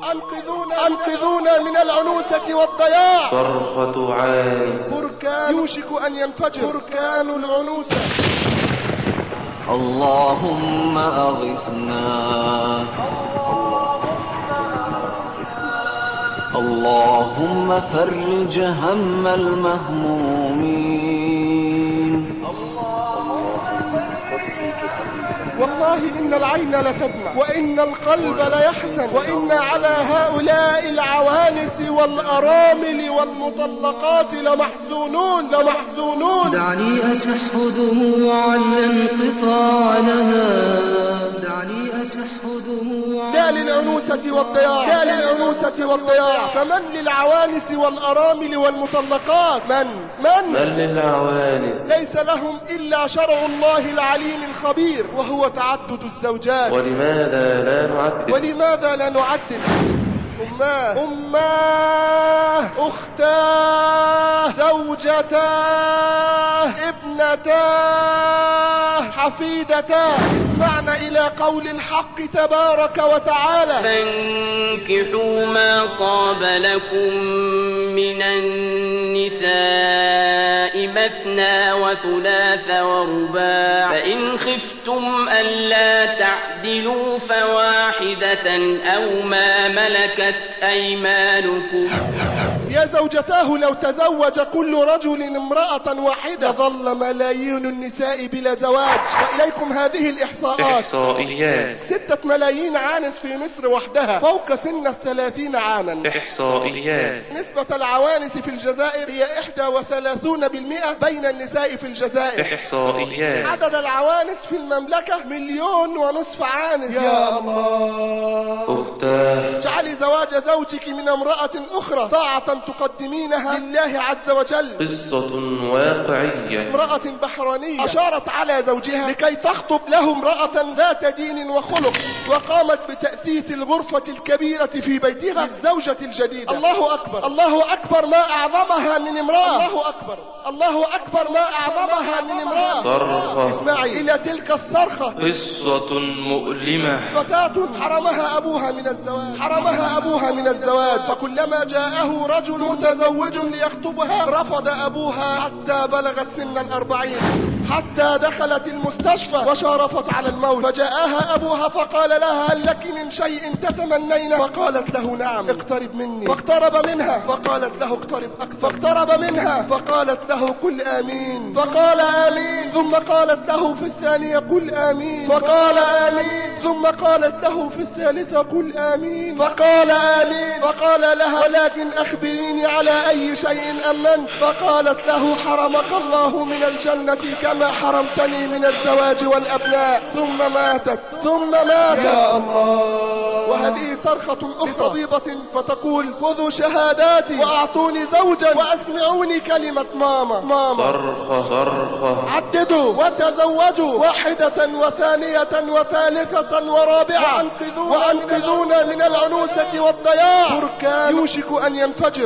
أنقذونا من العنوسة والضياع. صرخة عانس، بركان يوشك أن ينفجر، بركان العنوسة. اللهم أغثنا، اللهم فرج هم المهمومين. والله إن العين لتدمع وإن القلب ليحزن، وإن على هؤلاء العوانس والأرامل والمطلقات لمحزونون. دعني أشح دموع الانقطاع لها، دعني أشح دموع لا للعنوسة والضياع، فمن للعوانس والأرامل والمطلقات؟ من للعوانس؟ ليس لهم إلا شرع الله العليم الخبير، وهو تعدد الزوجات. ولماذا لا نعدل؟ أماه، أختاه، زوجتاه، ابنتاه، حفيدتاه، اسمعنا إلى قول الحق تبارك وتعالى: فانكحوا ما طاب لكم من النساء مثنى وثلاث ورباع، فإن خفتم ألا تعدلوا فواحدة أو ما ملكت أيمانكم. يا زوجتاه لو تزوج كل رجل امرأة واحدة ظل ملايين النساء بلا زواج. وإليكم هذه الإحصاءات: 6 ملايين عانس في مصر وحدها فوق سن 30 عاما. إحصائيات. نسبة العوانس في الجزائر هي 31% بين النساء في الجزائر. إحصائيات. عدد العوانس في المملكة 1.5 مليون عانس. يا الله. أختاه، اجعلي زواج زوجك من امرأة أخرى طاعة تقدمينها لله عز وجل. قصة واقعية. امرأة بحرانية أشارت على زوجها لكي تخطب له امرأة ذات دين وخلق، وقامت بتأثيث الغرفة الكبيرة في بيتها للزوجة الجديدة. الله أكبر، الله أكبر ما أعظمها من امرأة. الله أكبر ما أعظمها من امرأة. صرخة. اسمعي إلى تلك الصرخة. قصة مؤلمة. فتاة حرمها أبوها من الزواج، فكلما جاءه رجل متزوج ليخطبها رفض أبوها حتى بلغت سن 40، حتى دخلت المستشفى وشارفت على الموت. فجاءها أبوها فقال لها: هل لك من شيء تتمنينه؟ فقالت له: نعم. اقترب مني. فاقترب منها فقالت له: اقترب أكثر. فاقترب منها فقالت له: قل آمين. فقال آمين. ثم قالت له في الثانية: قل آمين. فقال آمين. ثم قالت له في الثالثة: قل آمين. فقال آمين. فقال لها: ولكن أخبريني على أي شيء أمنت؟ فقالت له: حرمك الله من الجنة كما حرمتني من الزواج والأبناء. ثم ماتت. يا الله. وهذه صرخة أخرى طبيبة فتقول: خذوا شهاداتي وأعطوني زوجا وأسمعوني كلمة ماما. صرخة. عددوا وتزوجوا 1 و2 و3 ورابعة، وأنقذونا من العنوسة والضياع. بركان يوشك أن ينفجر،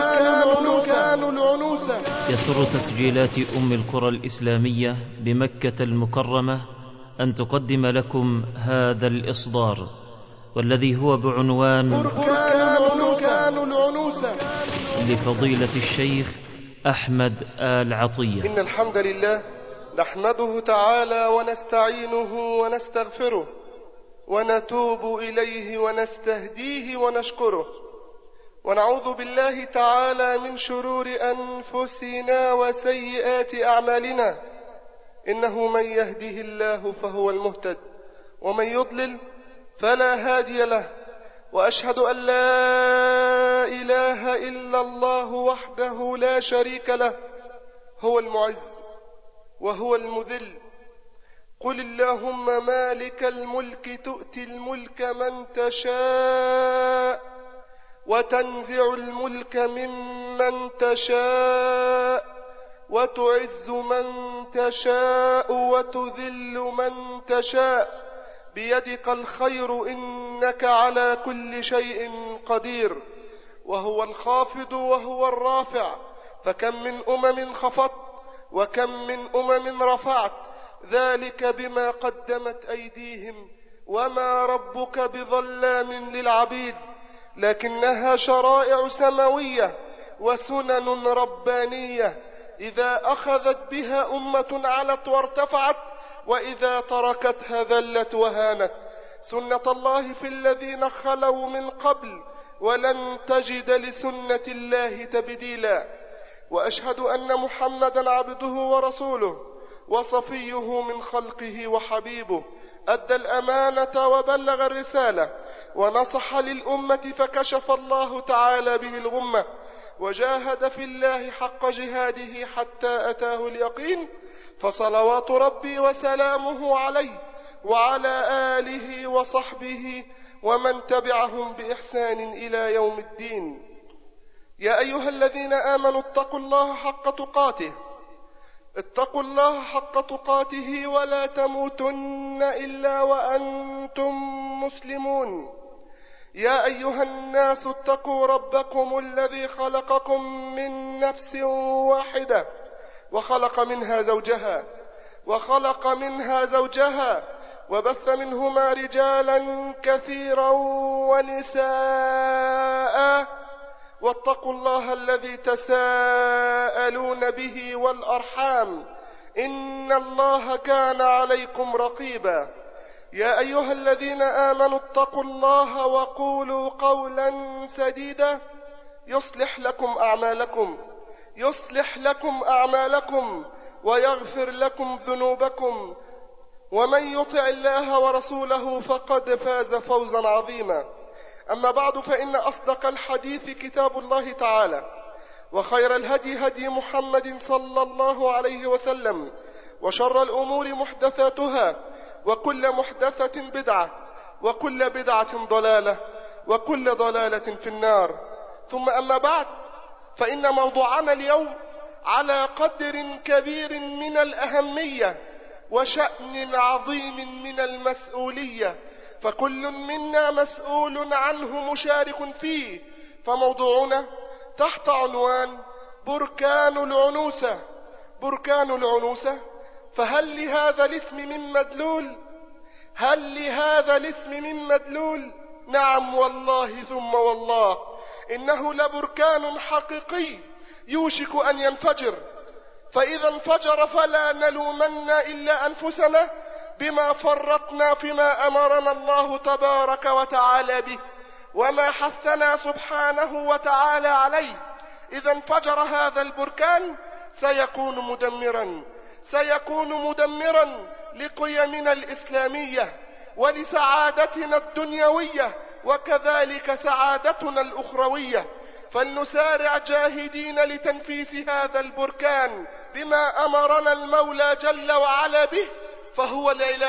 بركان العنوسة. يسر تسجيلات أم القرى الإسلامية بمكة المكرمة أن تقدم لكم هذا الإصدار، والذي هو بعنوان بركان العنوسة، لفضيلة الشيخ أحمد آل عطية. إن الحمد لله نحمده تعالى ونستعينه ونستغفره ونتوب إليه ونستهديه ونشكره، ونعوذ بالله تعالى من شرور أنفسنا وسيئات أعمالنا، إنه من يهده الله فهو المهتد، ومن يضلل فلا هادي له. وأشهد أن لا إله إلا الله وحده لا شريك له، هو المعز وهو المذل. قل اللهم مالك الملك تؤتي الملك من تشاء وتنزع الملك ممن تشاء وتعز من تشاء وتذل من تشاء، بيدك الخير إنك على كل شيء قدير. وهو الخافض وهو الرافع، فكم من أمم خفضت وكم من أمم رفعت، ذلك بما قدمت أيديهم، وما ربك بظلام للعبيد. لكنها شرائع سماوية وسنن ربانية، إذا أخذت بها أمة علت وارتفعت، وإذا تركتها ذلت وهانت. سنة الله في الذين خلوا من قبل، ولن تجد لسنة الله تبديلا. وأشهد أن محمدا عبده ورسوله وصفيه من خلقه وحبيبه، أدى الأمانة وبلغ الرسالة ونصح للأمة، فكشف الله تعالى به الغمة، وجاهد في الله حق جهاده حتى أتاه اليقين. فصلوات ربي وسلامه عليه وعلى آله وصحبه ومن تبعهم بإحسان إلى يوم الدين. يا أيها الذين آمنوا اتقوا الله حق تقاته، اتقوا الله حق تقاته ولا تموتن إلا وأنتم مسلمون. يا أيها الناس اتقوا ربكم الذي خلقكم من نفس واحدة وخلق منها زوجها وبث منهما رجالا كثيرا ونساء، واتقوا الله الذي تساءلون به والأرحام، إن الله كان عليكم رقيبا. يا أيها الذين آمنوا اتقوا الله وقولوا قولا سديدا يصلح لكم أعمالكم ويغفر لكم ذنوبكم، ومن يطع الله ورسوله فقد فاز فوزا عظيما. أما بعد، فإن أصدق الحديث كتاب الله تعالى، وخير الهدي هدي محمد صلى الله عليه وسلم، وشر الأمور محدثاتها، وكل محدثة بدعة، وكل بدعة ضلالة، وكل ضلالة في النار. ثم أما بعد، فإن موضوعنا اليوم على قدر كبير من الأهمية وشأن عظيم من المسؤولية، فكل منا مسؤول عنه مشارك فيه. فموضوعنا تحت عنوان بركان العنوسة. فهل لهذا الاسم من مدلول؟ نعم والله ثم والله، إنه لبركان حقيقي يوشك أن ينفجر. فإذا انفجر فلا نلومن إلا أنفسنا بما فرطنا فيما أمرنا الله تبارك وتعالى به، وما حثنا سبحانه وتعالى عليه. إذا انفجر هذا البركان سيكون مدمرا لقيمنا الإسلامية ولسعادتنا الدنيوية، وكذلك سعادتنا الأخروية. فلنسارع جاهدين لتنفيس هذا البركان بما أمرنا المولى جل وعلا به، فهو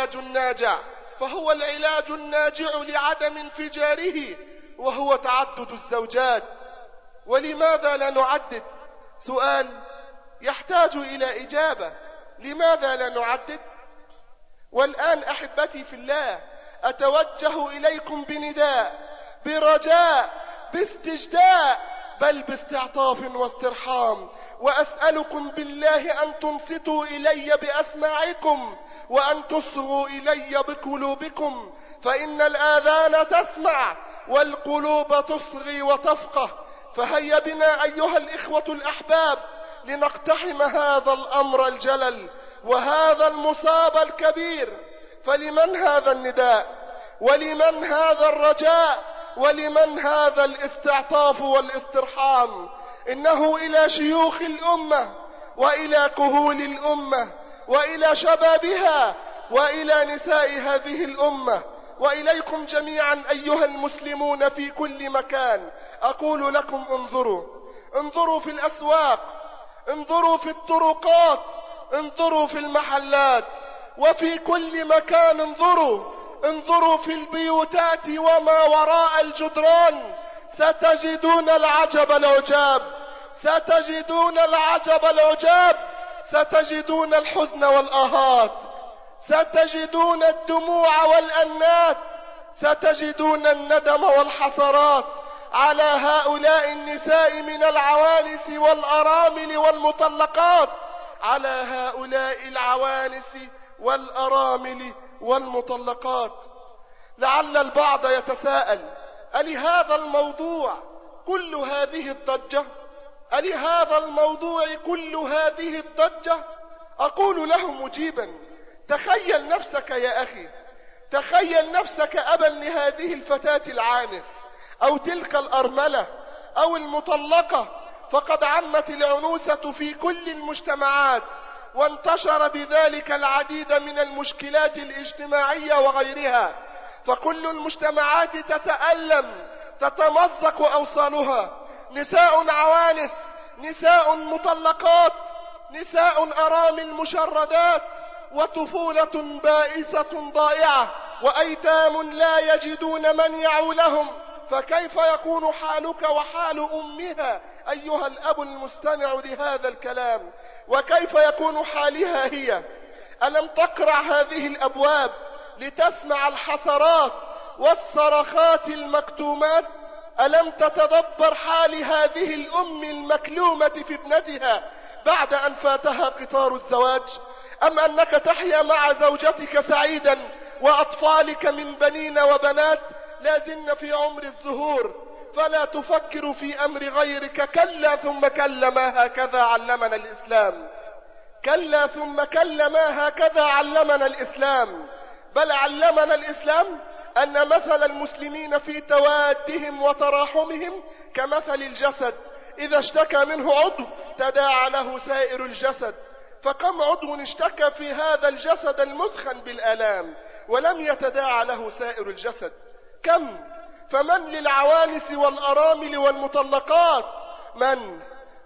العلاج الناجع لعدم انفجاره، وهو تعدد الزوجات. ولماذا لا نعدد؟ سؤال يحتاج إلى إجابة. لماذا لا نعدد؟ والآن أحبتي في الله، أتوجه إليكم بنداء، برجاء، باستجداء، بل باستعطاف واسترحام، وأسألكم بالله أن تنصتوا إلي بأسماعكم، وأن تصغوا إلي بقلوبكم، فإن الآذان تسمع والقلوب تصغي وتفقه. فهيا بنا أيها الإخوة الأحباب لنقتحم هذا الأمر الجلل وهذا المصاب الكبير. فلمن هذا النداء؟ ولمن هذا الرجاء؟ ولمن هذا الاستعطاف والاسترحام؟ إنه إلى شيوخ الأمة، وإلى كهول الأمة، وإلى شبابها، وإلى نساء هذه الأمة، وإليكم جميعا أيها المسلمون في كل مكان. أقول لكم انظروا في الأسواق، انظروا في الطرقات، انظروا في المحلات، وفي كل مكان انظروا في البيوتات وما وراء الجدران. ستجدون العجب العجاب، ستجدون الحزن والآهات، ستجدون الدموع والأنات، ستجدون الندم والحسرات على هؤلاء النساء من العوانس والأرامل والمطلقات، على هؤلاء العوانس والأرامل والمطلقات. لعل البعض يتساءل: ألهذا الموضوع كل هذه الضجة؟ ألهذا الموضوع كل هذه الضجة؟ أقول له مجيبا: تخيل نفسك يا أخي، تخيل نفسك أبا لهذه الفتاة العانس أو تلك الأرملة أو المطلقة، فقد عمت العنوسة في كل المجتمعات، وانتشر بذلك العديد من المشكلات الاجتماعية وغيرها، فكل المجتمعات تتألم، تتمزق أوصالها، نساء عوانس، نساء مطلقات، نساء أرامل مشردات، وطفولة بائسة ضائعة، وأيتام لا يجدون من يعولهم. فكيف يكون حالك وحال أمها أيها الأب المستمع لهذا الكلام؟ وكيف يكون حالها هي؟ ألم تقرع هذه الأبواب لتسمع الحسرات والصرخات المكتومات؟ ألم تتدبر حال هذه الأم المكلومة في ابنتها بعد أن فاتها قطار الزواج؟ أم أنك تحيا مع زوجتك سعيدا وأطفالك من بنين وبنات لازلن في عمر الزهور، فلا تفكر في أمر غيرك؟ كلا ثم كلا، ما هكذا علمنا الإسلام. كلا ثم كلا، ما هكذا علمنا الإسلام. بل علمنا الإسلام أن مثل المسلمين في توادهم وتراحمهم كمثل الجسد، إذا اشتكى منه عضو تداعى له سائر الجسد. فكم عضو اشتكى في هذا الجسد المثخن بالآلام ولم يتداعى له سائر الجسد؟ كم؟ فمن للعوانس والأرامل والمطلقات؟ من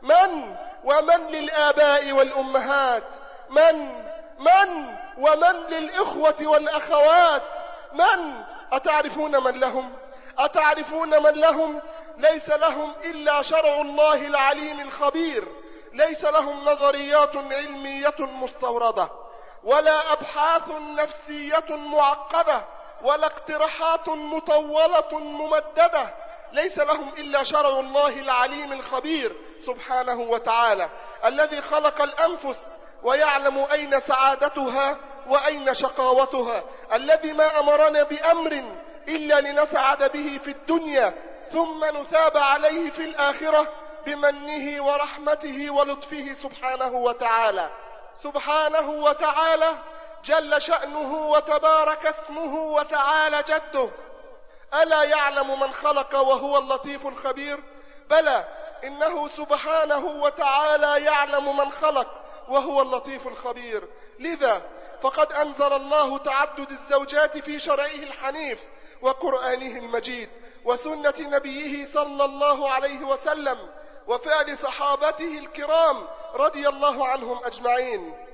ومن للآباء والأمهات؟ من ومن للإخوة والأخوات؟ من؟ أتعرفون من لهم؟ أتعرفون من لهم؟ ليس لهم إلا شرع الله العليم الخبير، ليس لهم نظريات علمية مستوردة، ولا أبحاث نفسية معقدة، ولا اقتراحات مطولة ممددة، ليس لهم إلا شرع الله العليم الخبير سبحانه وتعالى، الذي خلق الأنفس ويعلم أين سعادتها وأين شقاوتها، الذي ما أمرنا بأمر إلا لنسعد به في الدنيا ثم نثاب عليه في الآخرة بمنه ورحمته ولطفه سبحانه وتعالى. سبحانه وتعالى جل شأنه وتبارك اسمه وتعالى جده. ألا يعلم من خلق وهو اللطيف الخبير؟ بلى، إنه سبحانه وتعالى يعلم من خلق وهو اللطيف الخبير. لذا فقد أنزل الله تعدد الزوجات في شرعه الحنيف وقرآنه المجيد وسنة نبيه صلى الله عليه وسلم وفعل صحابته الكرام رضي الله عنهم أجمعين.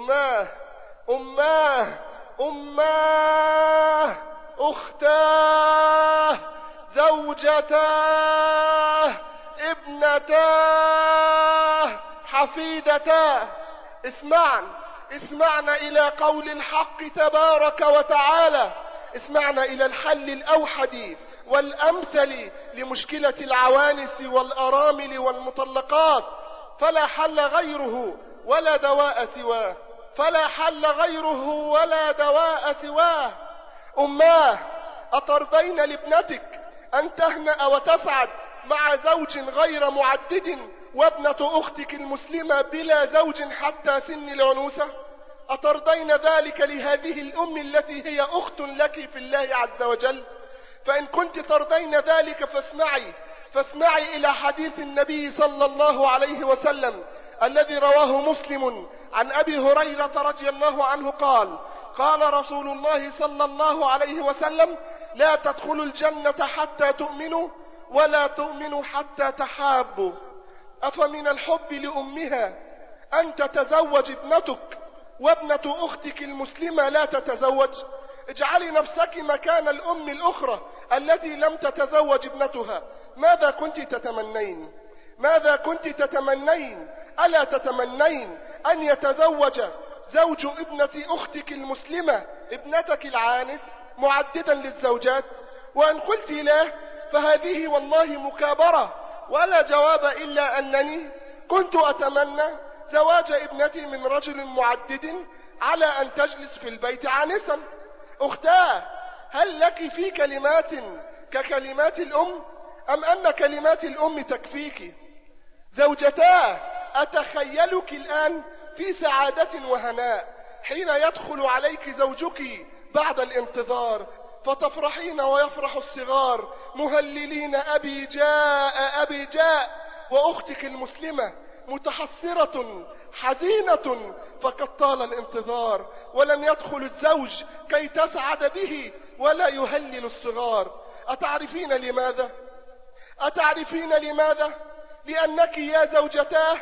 أماه، أختاه، زوجتاه، ابنتاه، حفيدتاه، اسمعنا إلى قول الحق تبارك وتعالى، اسمعنا إلى الحل الأوحد والأمثل لمشكلة العوانس والأرامل والمطلقات، فلا حل غيره ولا دواء سواه، فلا حل غيره ولا دواء سواه. أماه، أترضين لابنتك أن تهنأ وتسعد مع زوج غير معدد وابنة أختك المسلمة بلا زوج حتى سن العنوسة؟ أترضين ذلك لهذه الأم التي هي أخت لك في الله عز وجل؟ فإن كنت ترضين ذلك فاسمعي إلى حديث النبي صلى الله عليه وسلم الذي رواه مسلم عن أبي هريرة رضي الله عنه قال رسول الله صلى الله عليه وسلم: لا تدخلوا الجنة حتى تؤمنوا ولا تؤمنوا حتى تحابوا. أفمن الحب لأمها أن تتزوج ابنتك وابنة أختك المسلمة لا تتزوج؟ اجعلي نفسك مكان الأم الأخرى التي لم تتزوج ابنتها. ماذا كنت تتمنين؟ ماذا كنت تتمنين؟ ألا تتمنين أن يتزوج زوج ابنة أختك المسلمة ابنتك العانس معددا للزوجات؟ وأن قلت لا فهذه والله مكابرة، ولا جواب إلا أنني كنت أتمنى زواج ابنتي من رجل معدد على أن تجلس في البيت عانسا. أختاه، هل لك في كلمات ككلمات الأم أم أن كلمات الأم تكفيك؟ زوجتاه أتخيلك الآن في سعادة وهناء حين يدخل عليك زوجك بعد الانتظار، فتفرحين ويفرح الصغار مهللين أبي جاء أبي جاء، وأختك المسلمة متحسرة حزينة فقد طال الانتظار ولم يدخل الزوج كي تسعد به ولا يهلل الصغار. أتعرفين لماذا؟ أتعرفين لماذا؟ لأنك يا زوجتاه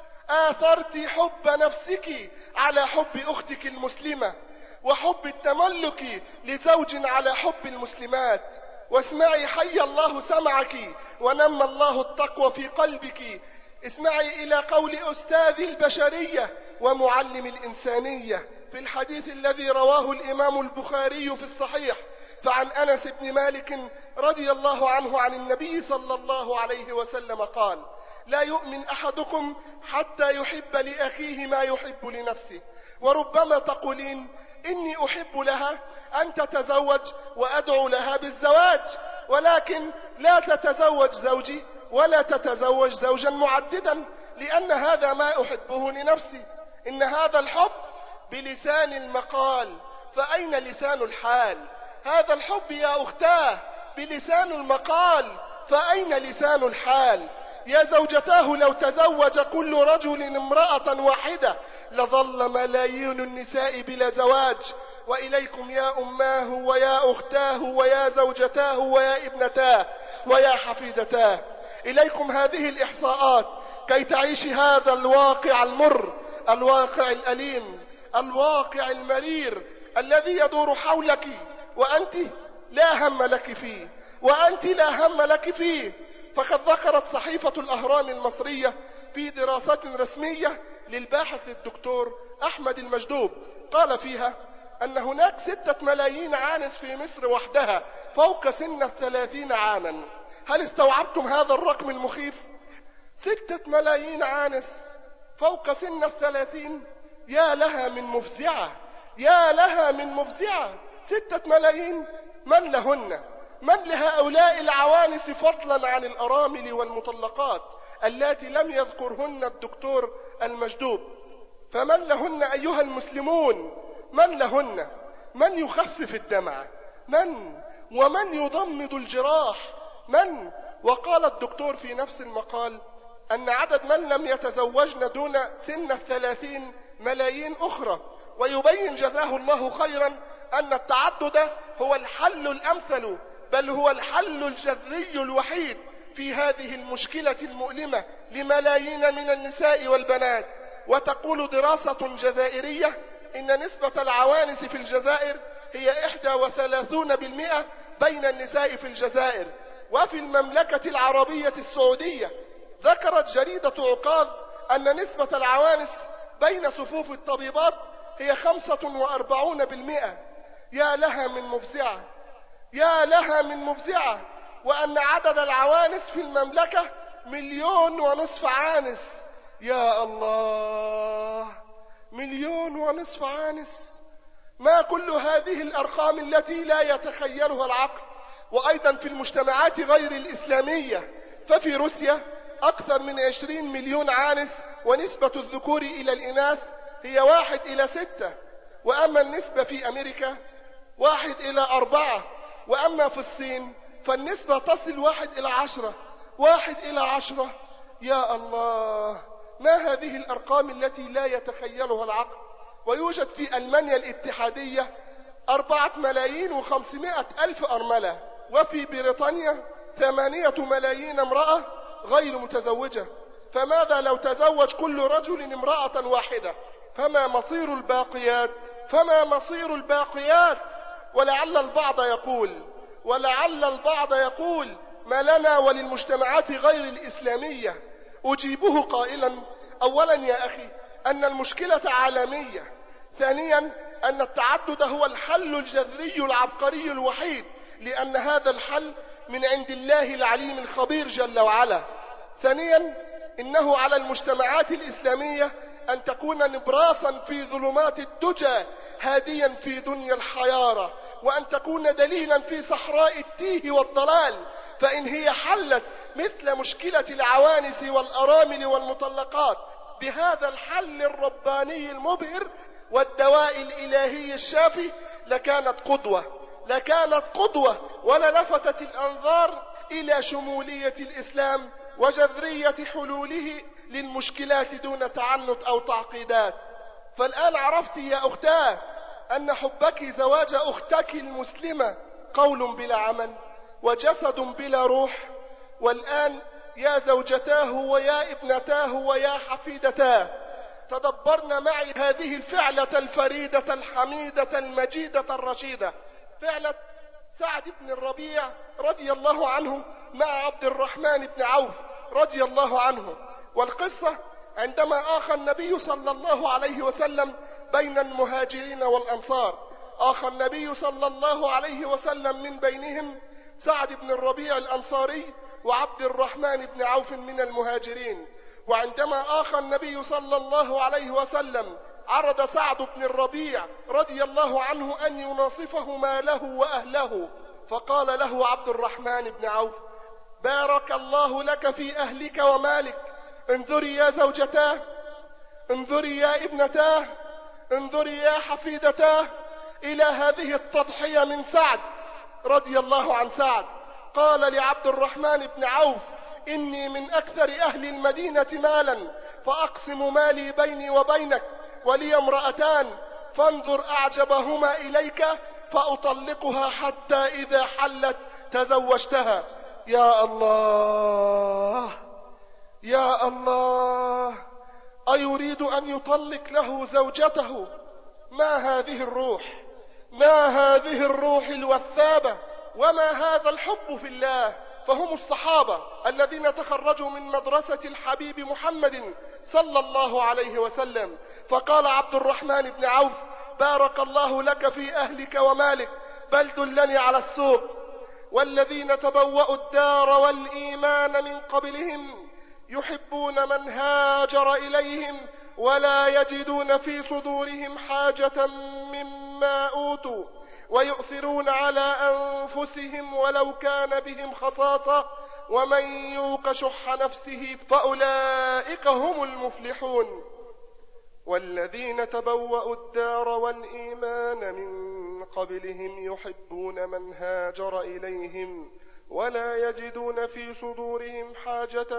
آثرت حب نفسك على حب أختك المسلمة، وحب التملك لزوج على حب المسلمات. واسمعي حي الله سمعك ونمى الله التقوى في قلبك. اسمعي إلى قول أستاذ البشرية ومعلم الإنسانية في الحديث الذي رواه الإمام البخاري في الصحيح، فعن أنس بن مالك رضي الله عنه عن النبي صلى الله عليه وسلم قال: لا يؤمن أحدكم حتى يحب لأخيه ما يحب لنفسه. وربما تقولين: إني أحب لها أن تتزوج وأدعو لها بالزواج، ولكن لا تتزوج زوجي ولا تتزوج زوجا معددا، لأن هذا ما أحبه لنفسي. إن هذا الحب بلسان المقال، فأين لسان الحال؟ هذا الحب يا أختاه بلسان المقال، فأين لسان الحال؟ يا زوجتاه لو تزوج كل رجل امرأة واحدة لظل ملايين النساء بلا زواج. وإليكم يا أماه ويا أختاه ويا زوجتاه ويا ابنتاه ويا حفيدتاه، إليكم هذه الإحصاءات كي تعيش هذا الواقع المر، الواقع الأليم، الواقع المرير الذي يدور حولك وأنت لا هم لك فيه، وأنت لا هم لك فيه. فقد ذكرت صحيفة الأهرام المصرية في دراسة رسمية للباحث الدكتور أحمد المجدوب، قال فيها أن هناك 6 ملايين عانس في مصر وحدها فوق سن 30 عاما. هل استوعبتم هذا الرقم المخيف؟ 6 ملايين عانس فوق سن 30، يا لها من مفزعة، يا لها من مفزعة. 6 ملايين، من لهن؟ من لهؤلاء العوانس فضلا عن الأرامل والمطلقات التي لم يذكرهن الدكتور المجدوب؟ فمن لهن أيها المسلمون؟ من لهن؟ من يخفف الدمع؟ من؟ ومن يضمد الجراح؟ من؟ وقال الدكتور في نفس المقال أن عدد من لم يتزوجن دون سن 30 ملايين أخرى، ويبين جزاه الله خيرا أن التعدد هو الحل الأمثل، بل هو الحل الجذري الوحيد في هذه المشكلة المؤلمة لملايين من النساء والبنات. وتقول دراسة جزائرية إن نسبة العوانس في الجزائر هي 31% بين النساء في الجزائر. وفي المملكة العربية السعودية ذكرت جريدة عكاظ أن نسبة العوانس بين صفوف الطبيبات هي 45%. يا لها من مفزعة، يا لها من مفزعة. وأن عدد العوانس في المملكة 1.5 مليون عانس. يا الله، 1.5 مليون عانس. ما كل هذه الأرقام التي لا يتخيلها العقل؟ وأيضا في المجتمعات غير الإسلامية، ففي روسيا أكثر من 20 مليون عانس، ونسبة الذكور إلى الإناث هي 1:6. وأما النسبة في أمريكا 1:4. وأما في الصين فالنسبة تصل 1:10. 1:10. يا الله، ما هذه الأرقام التي لا يتخيلها العقل؟ ويوجد في ألمانيا الاتحادية 4,500,000 أرملة، وفي بريطانيا 8 ملايين امرأة غير متزوجة. فماذا لو تزوج كل رجل امرأة واحدة؟ فما مصير الباقيات؟ فما مصير الباقيات؟ ولعل البعض يقول ما لنا وللمجتمعات غير الإسلامية؟ أجيبه قائلا: أولا يا أخي أن المشكلة عالمية. ثانيا أن التعدد هو الحل الجذري العبقري الوحيد، لأن هذا الحل من عند الله العليم الخبير جل وعلا. ثانيا إنه على المجتمعات الإسلامية أن تكون نبراسا في ظلمات الدجى، هاديا في دنيا الحيارى، وأن تكون دليلا في صحراء التيه والضلال، فإن هي حلت مثل مشكلة العوانس والأرامل والمطلقات بهذا الحل الرباني المبهر والدواء الإلهي الشافي لكانت قدوة وللفتت الأنظار إلى شمولية الإسلام وجذرية حلوله للمشكلات دون تعنت أو تعقيدات. فالآن عرفت يا أختاه أن حبك زواج أختك المسلمة قول بلا عمل وجسد بلا روح. والآن يا زوجتاه ويا ابنتاه ويا حفيدتاه، تدبرن معي هذه الفعلة الفريدة الحميدة المجيدة الرشيدة، فعلة سعد بن الربيع رضي الله عنه مع عبد الرحمن بن عوف رضي الله عنه. والقصة عندما آخى النبي صلى الله عليه وسلم بين المهاجرين والأنصار، آخى النبي صلى الله عليه وسلم من بينهم سعد بن الربيع الأنصاري وعبد الرحمن بن عوف من المهاجرين. وعندما آخى النبي صلى الله عليه وسلم عرض سعد بن الربيع رضي الله عنه أن يناصفه ماله وأهله، فقال له عبد الرحمن بن عوف: بارك الله لك في أهلك ومالك، انظري يا زوجتاه، انظري يا ابنتاه، انظري يا حفيدتاه إلى هذه التضحية من سعد رضي الله عن سعد. قال لعبد الرحمن بن عوف: إني من أكثر أهل المدينة مالا، فأقسم مالي بيني وبينك، ولي امرأتان، فانظر أعجبهما إليك فأطلقها حتى إذا حلت تزوجتها. يا الله يا الله، أيريد أن يطلق له زوجته؟ ما هذه الروح، ما هذه الروح الوثابة، وما هذا الحب في الله. فهم الصحابة الذين تخرجوا من مدرسة الحبيب محمد صلى الله عليه وسلم. فقال عبد الرحمن بن عوف: بارك الله لك في أهلك ومالك، بل دلني على السوق. والذين تبوأوا الدار والإيمان من قبلهم يحبون من هاجر إليهم ولا يجدون في صدورهم حاجة مما أوتوا ويؤثرون على أنفسهم ولو كان بهم خصاصة ومن يوق شح نفسه فأولئك هم المفلحون. والذين تبوأوا الدار والإيمان من قبلهم يحبون من هاجر إليهم ولا يجدون في صدورهم حاجة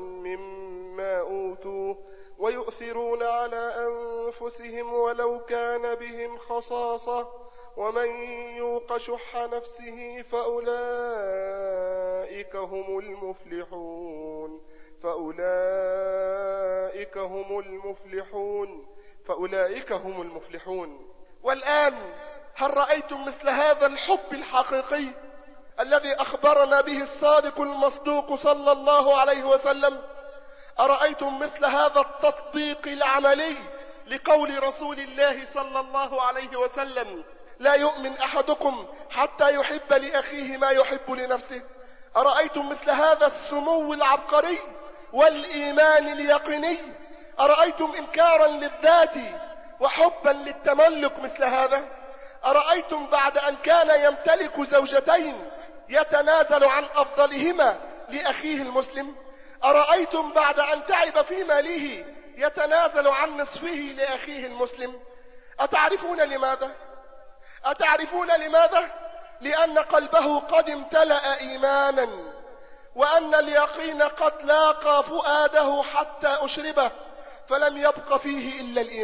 مما أوتوا ويؤثرون على أنفسهم ولو كان بهم خصاصة ومن يوق شح نفسه فأولئك هم المفلحون. فأولئك هم المفلحون. والآن هل رأيتم مثل هذا الحب الحقيقي الذي أخبرنا به الصادق المصدوق صلى الله عليه وسلم؟ أرأيتم مثل هذا التطبيق العملي لقول رسول الله صلى الله عليه وسلم: لا يؤمن أحدكم حتى يحب لأخيه ما يحب لنفسه؟ أرأيتم مثل هذا السمو العبقري والإيمان اليقيني؟ أرأيتم إنكارا للذات وحبا للتملك مثل هذا؟ أرأيتم بعد أن كان يمتلك زوجتين يتنازل عن أفضلهما لأخيه المسلم؟ أرأيتم بعد أن تعب في ماله يتنازل عن نصفه لأخيه المسلم؟ أتعرفون لماذا؟ لأن قلبه قد امتلأ إيمانا، وأن اليقين قد لاقى فؤاده حتى أشربه، فلم يبق فيه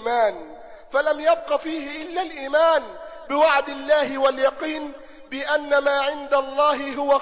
إلا الإيمان بوعد الله واليقين بأن ما عند الله هو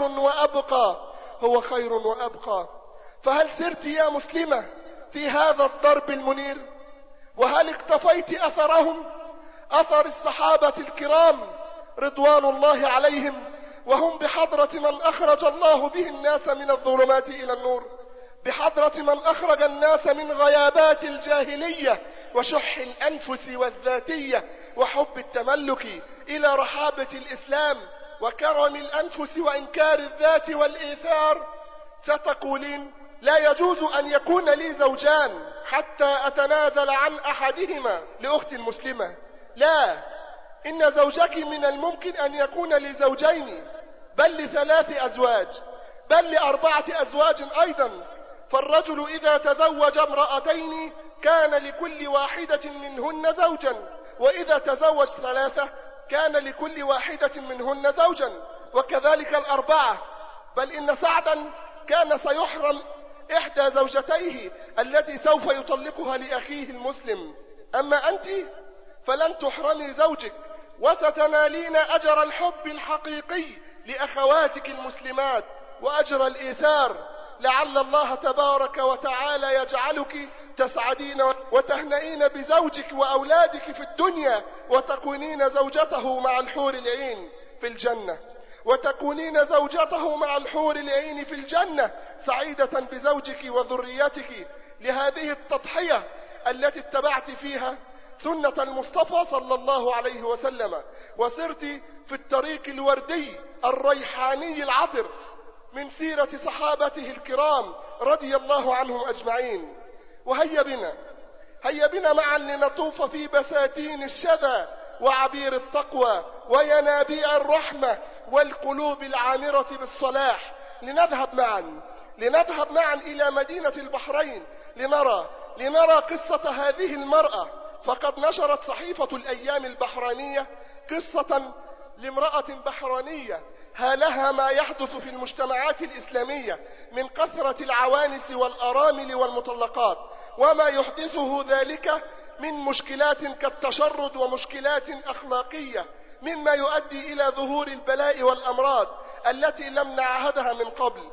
خير وأبقى. فهل سرت يا مسلمة في هذا الضرب المنير؟ وهل اقتفيت أثرهم، أثر الصحابة الكرام رضوان الله عليهم، وهم بحضرة من أخرج الله به الناس من الظلمات إلى النور، بحضرة من أخرج الناس من غيابات الجاهلية وشح الأنفس والذاتية وحب التملك إلى رحابة الإسلام وكرم الأنفس وإنكار الذات والإيثار؟ ستقولين: لا يجوز أن يكون لي زوجان حتى أتنازل عن أحدهما لأختي المسلمة. لا، إن زوجك من الممكن أن يكون لزوجين، بل ل3 أزواج، بل ل4 أزواج أيضا. فالرجل إذا تزوج امرأتين كان لكل واحدة منهن زوجا، وإذا تزوج 3 كان لكل واحدة منهن زوجا، وكذلك 4. بل إن سعدا كان سيحرم إحدى زوجتيه التي سوف يطلقها لأخيه المسلم. أما أنت فلن تحرمي زوجك، وستنالين أجر الحب الحقيقي لأخواتك المسلمات وأجر الإيثار. لعل الله تبارك وتعالى يجعلك تسعدين وتهنئين بزوجك وأولادك في الدنيا، وتكونين زوجته مع الحور العين في الجنة، وتكونين زوجته مع الحور العين في الجنة، سعيدة بزوجك وذريتك لهذه التضحية التي اتبعت فيها سنة المصطفى صلى الله عليه وسلم، وسرت في الطريق الوردي الريحاني العطر من سيرة صحابته الكرام رضي الله عنهم أجمعين. هيا بنا معا لنطوف في بساتين الشذا وعبير التقوى وينابيع الرحمة والقلوب العامرة بالصلاح. لنذهب معا إلى مدينة البحرين لنرى قصة هذه المرأة. فقد نشرت صحيفة الأيام البحرانية قصة لامرأة بحرانية هالها ما يحدث في المجتمعات الإسلامية من كثرة العوانس والأرامل والمطلقات، وما يحدثه ذلك من مشكلات كالتشرد ومشكلات أخلاقية، مما يؤدي إلى ظهور البلاء والأمراض التي لم نعهدها من قبل.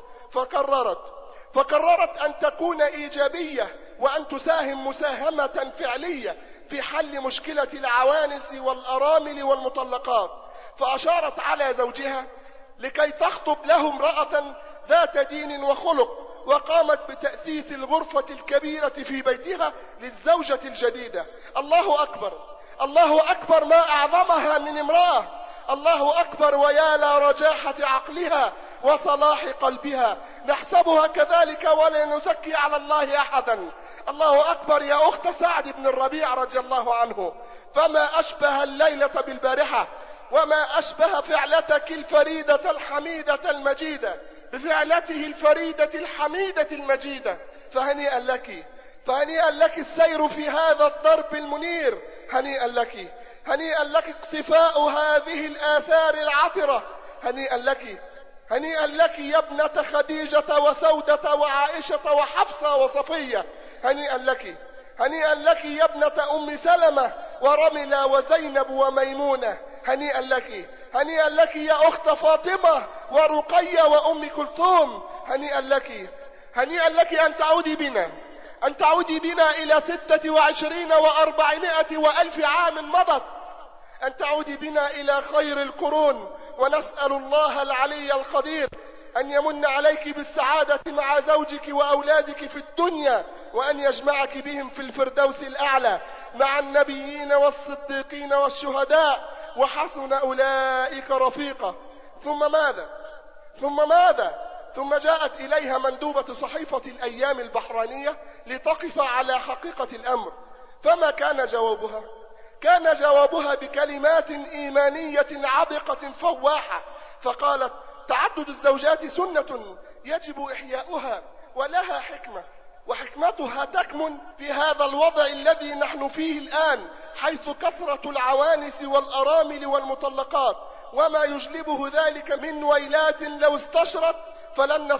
فقررت أن تكون إيجابية وأن تساهم مساهمة فعلية في حل مشكلة العوانس والأرامل والمطلقات. فأشارت على زوجها لكي تخطب له امرأة ذات دين وخلق، وقامت بتأثيث الغرفة الكبيرة في بيتها للزوجة الجديدة. الله أكبر، الله أكبر، ما أعظمها من امرأة! الله أكبر، ويا لرجاحة عقلها وصلاح قلبها. نحسبها كذلك ولا نزكي على الله أحدا. الله أكبر يا أخت سعد بن الربيع رضي الله عنه. فما أشبه الليلة بالبارحة، وما أشبه فعلتك الفريدة الحميدة المجيدة بفعلته الفريدة الحميدة المجيدة. فهنيئا لك، فهنيئا لك السير في هذا الضرب المنير. هنيئا لك، هنيئا لك اقتفاء هذه الآثار العطرة. هنيئا لك، هنيئا لك يا ابنة خديجة وسودة وعائشة وحفصة وصفية. هنيئا لك، هنيئا لك يا ابنة أم سلمة ورملة وزينب وميمونة. هنيئا لك، هنيئا لك يا أخت فاطمة ورقية وأم كلثوم. هنيئا لك، هنيئا لك أن تعودي بنا إلى 26 و400 وألف عام مضت، أن تعودي بنا إلى خير القرون. ونسأل الله العلي القدير أن يمن عليك بالسعادة مع زوجك وأولادك في الدنيا، وأن يجمعك بهم في الفردوس الأعلى مع النبيين والصديقين والشهداء، وحسن أولئك رفيقا. ثم ماذا؟ ثم جاءت إليها مندوبة صحيفة الأيام البحرانية لتقف على حقيقة الأمر. فما كان جوابها؟ كان جوابها بكلمات إيمانية عبقة فواحة. فقالت: تعدد الزوجات سنة يجب إحياؤها ولها حكمة، وحكمتها تكمن في هذا الوضع الذي نحن فيه الآن، حيث كثرة العوانس والأرامل والمطلقات، وما يجلبه ذلك من ويلات لو استشرت فلن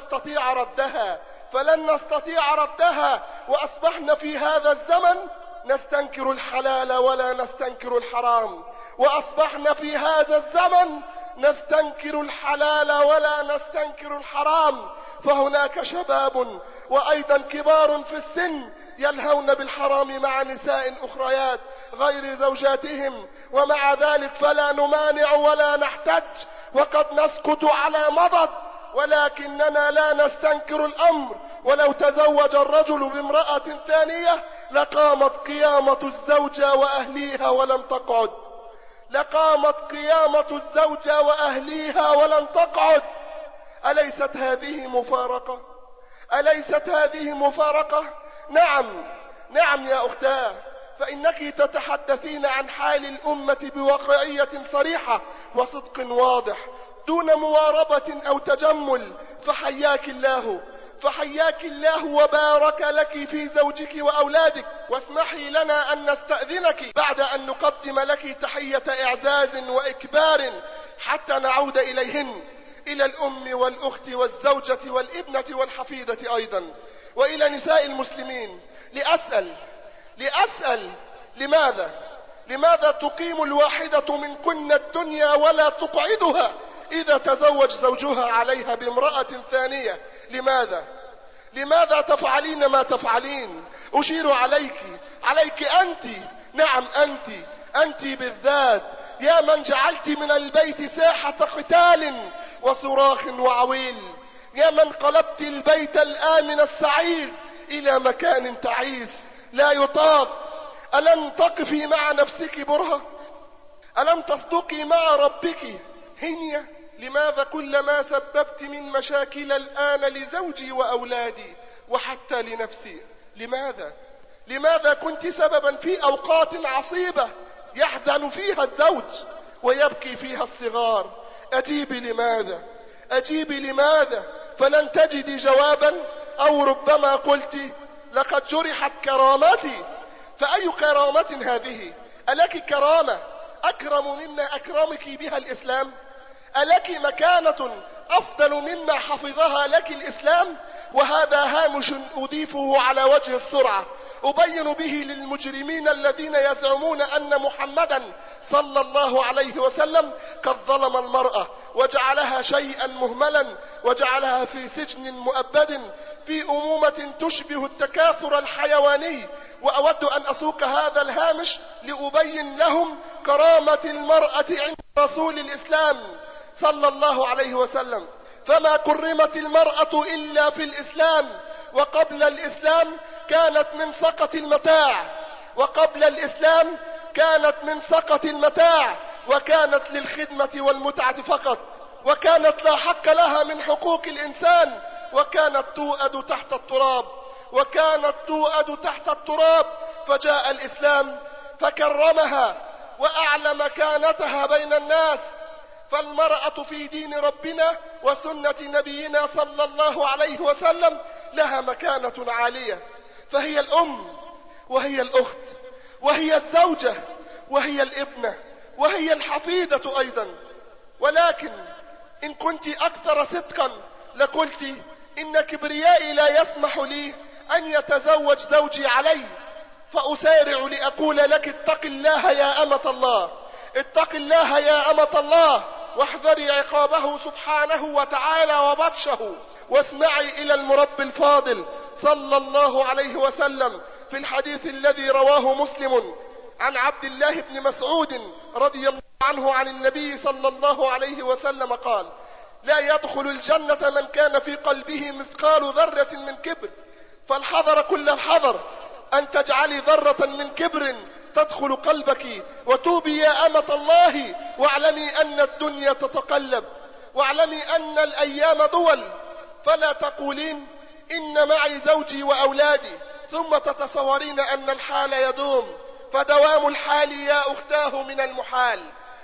نستطيع ردها. وأصبحنا في هذا الزمن نستنكر الحلال ولا نستنكر الحرام، وأصبحنا في هذا الزمن نستنكر الحلال ولا نستنكر الحرام. فهناك شباب وأيضا كبار في السن يلهون بالحرام مع نساء أخريات غير زوجاتهم، ومع ذلك فلا نمانع ولا نحتج، وقد نسقط على مضض، ولكننا لا نستنكر الأمر. ولو تزوج الرجل بامرأة ثانية لقامت قيامة الزوجة وأهليها ولم تقعد، لقامت قيامة الزوجة وأهليها ولم تقعد. أليست هذه مفارقة؟ أليست هذه مفارقة؟ نعم يا أختاه، فإنك تتحدثين عن حال الأمة بواقعية صريحة وصدق واضح دون مواربة أو تجمل. فحياك الله وبارك لك في زوجك وأولادك. واسمحي لنا أن نستأذنك بعد أن نقدم لك تحية إعزاز وإكبار حتى نعود إليهن، إلى الأم والأخت والزوجة والابنة والحفيدة أيضا، وإلى نساء المسلمين، لأسأل لماذا تقيم الواحدة منكن الدنيا ولا تقعدها إذا تزوج زوجها عليها بامرأة ثانية؟ لماذا تفعلين ما تفعلين؟ أشير عليك أنت، نعم أنت بالذات، يا من جعلت من البيت ساحة قتال وصراخ وعويل، يا من قلبت البيت الآمن السعيد إلى مكان تعيس لا يطاق. ألن تقفي مع نفسك برهة؟ ألم تصدقي مع ربك هنية؟ لماذا كل ما سببت من مشاكل الآن لزوجي وأولادي وحتى لنفسي؟ لماذا كنت سببا في أوقات عصيبة يحزن فيها الزوج ويبكي فيها الصغار؟ أجيبي لماذا؟ فلن تجدي جوابا، أو ربما قلت لقد جرحت كرامتي. فأي كرامة هذه؟ ألك كرامة أكرم مما أكرمك بها الإسلام؟ ألك مكانة أفضل مما حفظها لك الإسلام؟ وهذا هامش أضيفه على وجه السرعة أبين به للمجرمين الذين يزعمون أن محمدا صلى الله عليه وسلم قد ظلم المرأة وجعلها شيئا مهملا، وجعلها في سجن مؤبد في أمومة تشبه التكاثر الحيواني. وأود أن أسوق هذا الهامش لأبين لهم كرامة المرأة عند رسول الإسلام صلى الله عليه وسلم. فما كرمت المرأة إلا في الإسلام، وقبل الإسلام كانت من سقط المتاع، وكانت للخدمة والمتعة فقط، وكانت لا حق لها من حقوق الإنسان، وكانت توأد تحت التراب. فجاء الإسلام فكرمها وأعلى مكانتها بين الناس. فالمرأة في دين ربنا وسنة نبينا صلى الله عليه وسلم لها مكانة عالية، فهي الأم، وهي الأخت، وهي الزوجة، وهي الابنة، وهي الحفيدة أيضا. ولكن إن كنت أكثر صدقا لقلت إن كبريائي لا يسمح لي أن يتزوج زوجي علي، فأسارع لأقول لك اتق الله يا أمة الله، اتق الله يا أمة الله، واحذري عقابه سبحانه وتعالى وبطشه، واسمعي إلى المربي الفاضل صلى الله عليه وسلم في الحديث الذي رواه مسلم عن عبد الله بن مسعود رضي الله عنه عن النبي صلى الله عليه وسلم قال: لا يدخل الجنة من كان في قلبه مثقال ذرة من كبر. فالحذر كل الحذر أن تجعلي ذرة من كبر تدخل قلبك، وتوبي يا أمة الله، واعلمي أن الدنيا تتقلب، واعلمي أن الأيام دول، فلا تقولين إن معي زوجي وأولادي ثم تتصورين أن الحال يدوم. فدوام الحال يا أختاه من المحال،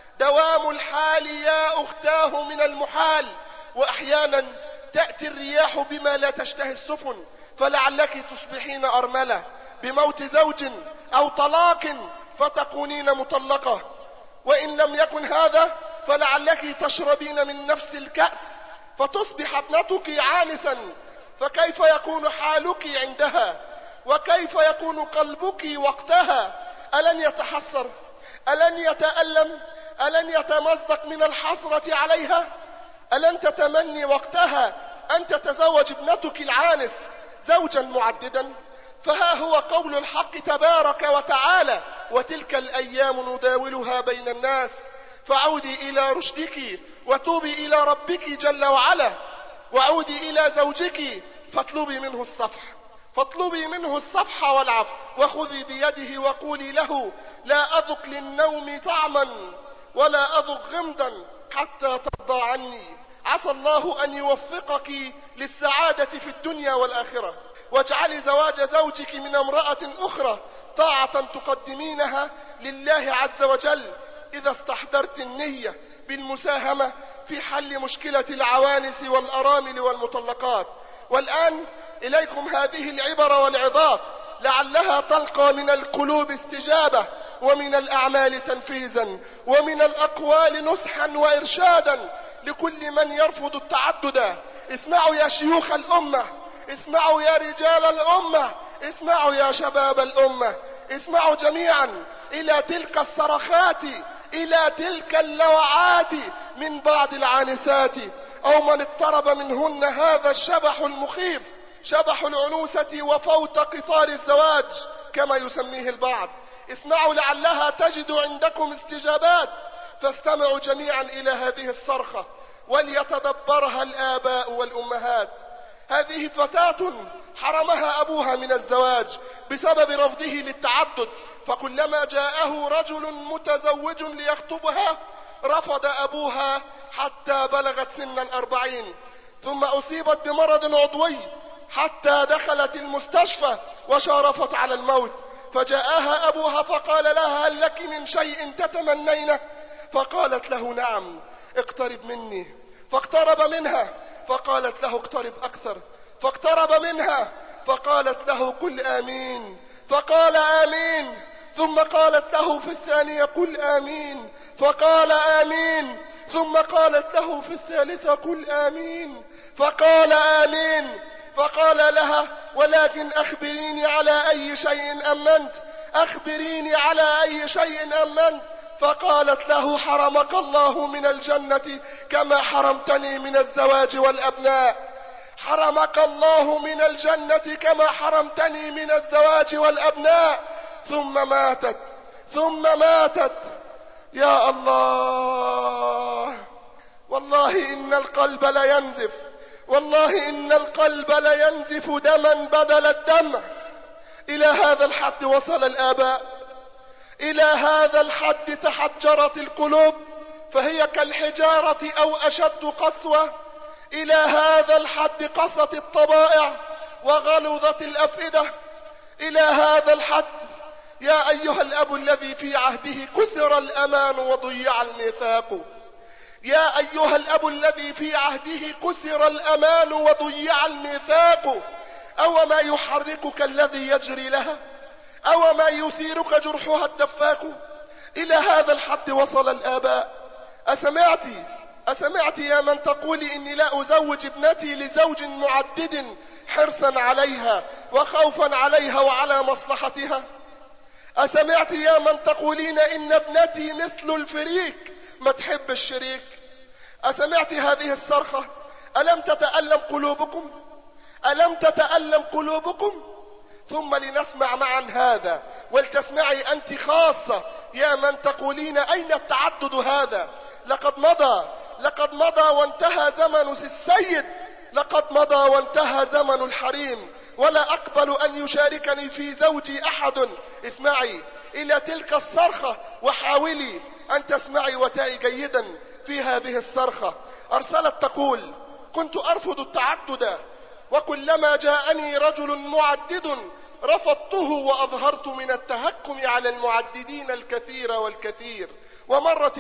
دوام الحال يا أختاه من المحال. وأحيانا تأتي الرياح بما لا تشتهي السفن، فلعلك تصبحين أرملة بموت زوج أو طلاق فتكونين مطلقة، وإن لم يكن هذا فلعلك تشربين من نفس الكأس فتصبح ابنتك عانسا. فكيف يكون حالك عندها؟ وكيف يكون قلبك وقتها؟ ألن يتحسر؟ ألن يتألم؟ ألن يتمزق من الحسرة عليها؟ ألن تتمني وقتها أن تتزوج ابنتك العانس زوجا معددا؟ فها هو قول الحق تبارك وتعالى: وتلك الأيام نداولها بين الناس، فعودي إلى رشدك وتوبي إلى ربك جل وعلا، وعودي إلى زوجك فاطلبي منه الصفح والعفو، وخذي بيده وقولي له: لا أذق للنوم طعما ولا أذق غمدا حتى ترضى عني. عسى الله أن يوفقك للسعادة في الدنيا والآخرة، واجعلي زواج زوجك من امرأة أخرى طاعة تقدمينها لله عز وجل إذا استحضرت النية بالمساهمة في حل مشكلة العوانس والأرامل والمطلقات. والآن إليكم هذه العبر والعظات لعلها تلقى من القلوب استجابة، ومن الأعمال تنفيذا، ومن الأقوال نصحا وإرشادا لكل من يرفض التعدد. اسمعوا يا شيوخ الأمة، اسمعوا يا رجال الأمة، اسمعوا يا شباب الأمة، اسمعوا جميعا إلى تلك الصرخات، إلى تلك اللوعات من بعض العانسات أو من اقترب منهن هذا الشبح المخيف، شبح العنوسة وفوت قطار الزواج كما يسميه البعض. اسمعوا لعلها تجد عندكم استجابات. فاستمعوا جميعا إلى هذه الصرخة وليتدبرها الآباء والأمهات. هذه فتاة حرمها أبوها من الزواج بسبب رفضه للتعدد، فكلما جاءه رجل متزوج ليخطبها رفض أبوها حتى بلغت سن 40، ثم أصيبت بمرض عضوي حتى دخلت المستشفى وشارفت على الموت، فجاءها أبوها فقال لها هل لك من شيء تتمنينه؟ فقالت له نعم، اقترب مني. فاقترب منها فقالت له اقترب أكثر، فاقترب منها فقالت له قل آمين، فقال آمين، ثم قالت له في الثانية قل آمين، فقال آمين، ثم قالت له في الثالثة قل آمين، فقال آمين. فقال لها ولكن أخبريني على أي شيء أمنت، أخبريني على أي شيء أمنت. فقالت له حرمك الله من الجنة كما حرمتني من الزواج والأبناء، حرمك الله من الجنة كما حرمتني من الزواج والأبناء. ثم ماتت. يا الله، والله إن القلب لينزف، والله إن القلب لينزف دما بدل الدمع. إلى هذا الحد وصل الآباء، إلى هذا الحد تحجرت القلوب فهي كالحجارة أو أشد قسوة. إلى هذا الحد قست الطبائع وغلظت الأفئدة. إلى هذا الحد يا أيها الأب الذي في عهده كسر الأمان وضيع الميثاق، يا أيها الأب الذي في عهده كسر الأمان وضيع الميثاق، أو ما يحركك الذي يجري لها، أو ما يثيرك جرحها الدفاق. إلى هذا الحد وصل الآباء. أسمعت يا من تقولي إني لا أزوج ابنتي لزوج معدد حرصا عليها وخوفا عليها وعلى مصلحتها؟ أسمعت يا من تقولين إن ابنتي مثل الفريك ما تحب الشريك؟ أسمعت هذه الصرخة؟ ألم تتألم قلوبكم؟ ألم تتألم قلوبكم؟ ثم لنسمع معا هذا، ولتسمعي أنت خاصة يا من تقولين أين التعدد هذا؟ لقد مضى وانتهى زمن السيد، لقد مضى وانتهى زمن الحريم، ولا أقبل أن يشاركني في زوجي أحد. اسمعي إلى تلك الصرخة وحاولي أن تسمعي وتأي جيدا في هذه الصرخة. أرسلت تقول كنت أرفض التعدد، وكلما جاءني رجل معدد رفضته وأظهرت من التهكم على المعددين الكثير والكثير. ومرت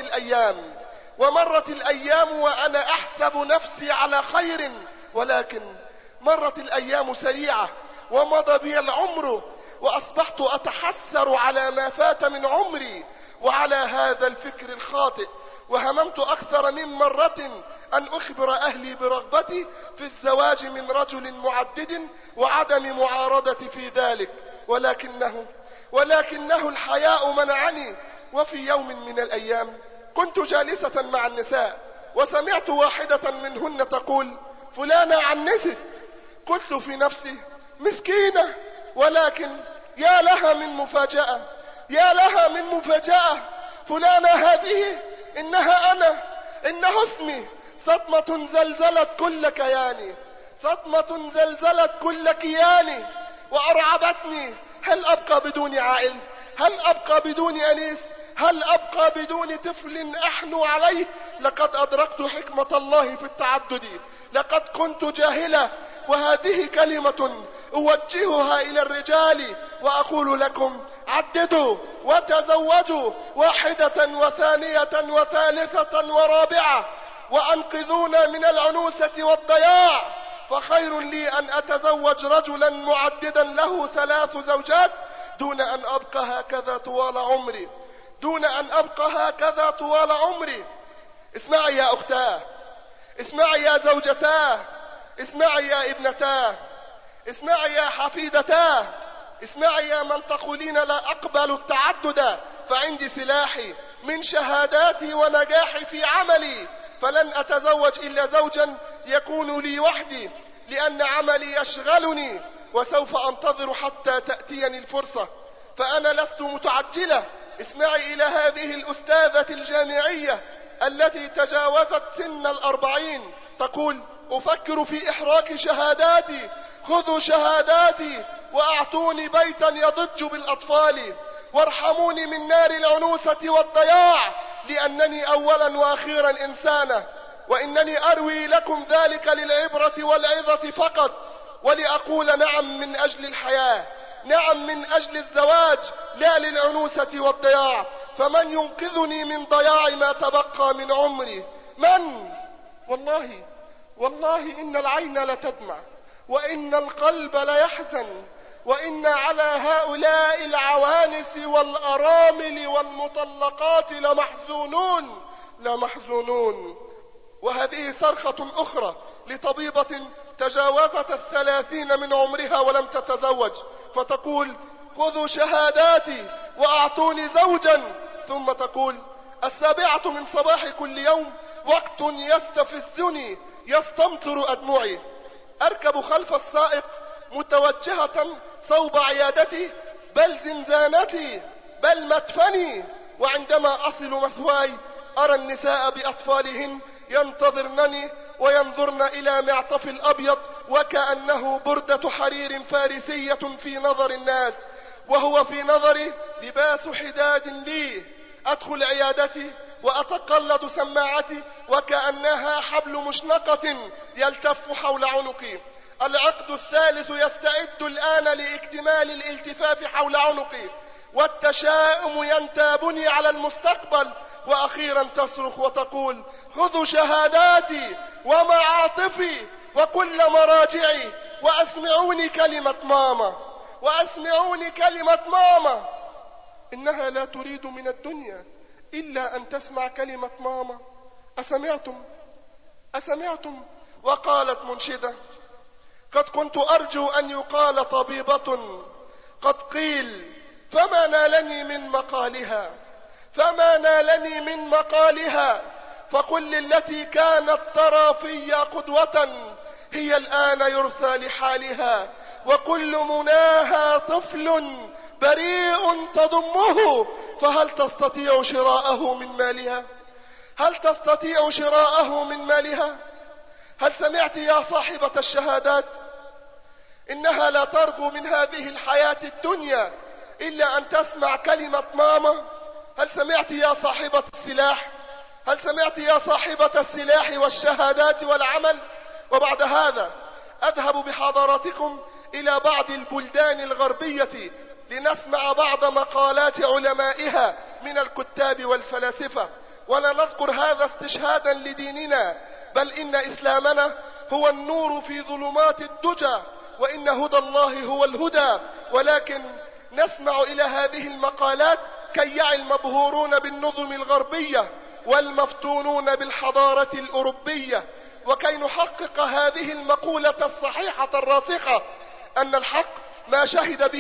الأيام وأنا أحسب نفسي على خير، ولكن مرت الأيام سريعة ومضى بي العمر، وأصبحت أتحسر على ما فات من عمري وعلى هذا الفكر الخاطئ. وهممت أكثر من مرة أن أخبر أهلي برغبتي في الزواج من رجل معدد وعدم معارضتي في ذلك، ولكنه الحياء منعني. وفي يوم من الأيام كنت جالسة مع النساء وسمعت واحدة منهن تقول فلانة عنست. قلت في نفسي مسكينة، ولكن يا لها من مفاجأة، يا لها من مفاجأة. فلانة هذه إنها أنا، إنه اسمي. صدمة زلزلت كل كياني، صدمة زلزلت كل كياني وأرعبتني. هل أبقى بدون عائل؟ هل أبقى بدون أنيس؟ هل أبقى بدون طفل أحنو عليه؟ لقد أدركت حكمة الله في التعدد، لقد كنت جاهلة، وهذه كلمة أوجهها إلى الرجال وأقول لكم عددوا وتزوجوا 1 و2 و3 ورابعة وأنقذونا من العنوسة والضياع، فخير لي أن أتزوج رجلا معددا له 3 زوجات دون أن أبقى هكذا طوال عمري، دون أن أبقى هكذا طوال عمري. اسمعي يا أختاه، اسمعي يا زوجتاه، اسمعي يا ابنتاه، اسمعي يا حفيدتاه، اسمعي يا من تقولين لا أقبل التعدد، فعندي سلاحي من شهاداتي ونجاحي في عملي، فلن أتزوج إلا زوجا يكون لي وحدي لأن عملي يشغلني، وسوف أنتظر حتى تأتيني الفرصة، فأنا لست متعجلة. اسمعي إلى هذه الأستاذة الجامعية التي تجاوزت سن 40 تقول: أفكر في إحراق شهاداتي، خذوا شهاداتي وأعطوني بيتا يضج بالأطفال، وارحموني من نار العنوسة والضياع، لأنني أولا وأخيرا إنسانة، وإنني أروي لكم ذلك للعبرة والعظة فقط، ولأقول نعم من أجل الحياة، نعم من أجل الزواج، لا للعنوسة والضياع. فمن ينقذني من ضياع ما تبقى من عمري؟ من؟ والله إن العين لتدمع وإن القلب ليحزن، وإن على هؤلاء العوانس والأرامل والمطلقات لمحزونون. وهذه صرخة أخرى لطبيبة تجاوزت 30 من عمرها ولم تتزوج، فتقول: خذوا شهاداتي وأعطوني زوجا، ثم تقول: 7 من صباح كل يوم وقت يستفزني يستمطر أدمعي، أركب خلف السائق متوجهة صوب عيادتي، بل زنزانتي، بل مدفني، وعندما أصل مثواي أرى النساء بأطفالهن ينتظرنني وينظرن إلى معطف الأبيض وكأنه بردة حرير فارسية في نظر الناس، وهو في نظري لباس حداد لي. أدخل عيادتي وأتقلد سماعتي وكأنها حبل مشنقة يلتف حول عنقي. العقد الثالث يستعد الآن لاكتمال الالتفاف حول عنقي، والتشاؤم ينتابني على المستقبل، وأخيرا تصرخ وتقول: خذوا شهاداتي ومعاطفي وكل مراجعي وأسمعوني كلمة ماما، وأسمعوني كلمة ماما. إنها لا تريد من الدنيا إلا أن تسمع كلمة ماما. أسمعتم؟ وقالت منشدة: قد كنت أرجو أن يقال طبيبة، قد قيل فما نالني من مقالها، فكل التي كانت ترى في قدوة هي الآن يرثى لحالها، وكل مناها طفل بريء تضمه، فهل تستطيع شراءه من مالها؟ هل سمعت يا صاحبة الشهادات؟ إنها لا ترجو من هذه الحياة الدنيا إلا أن تسمع كلمة ماما. هل سمعت يا صاحبة السلاح؟ هل سمعت يا صاحبة السلاح والشهادات والعمل؟ وبعد هذا أذهب بحضراتكم إلى بعض البلدان الغربية لنسمع بعض مقالات علمائها من الكتاب والفلاسفة، ولا نذكر هذا استشهادا لديننا، بل إن إسلامنا هو النور في ظلمات الدجى، وإن هدى الله هو الهدى. ولكن نسمع إلى هذه المقالات كي يعي المبهورون بالنظم الغربية والمفتونون بالحضارة الأوروبية، وكي نحقق هذه المقولة الصحيحة الراسخة: أن الحق ما شهد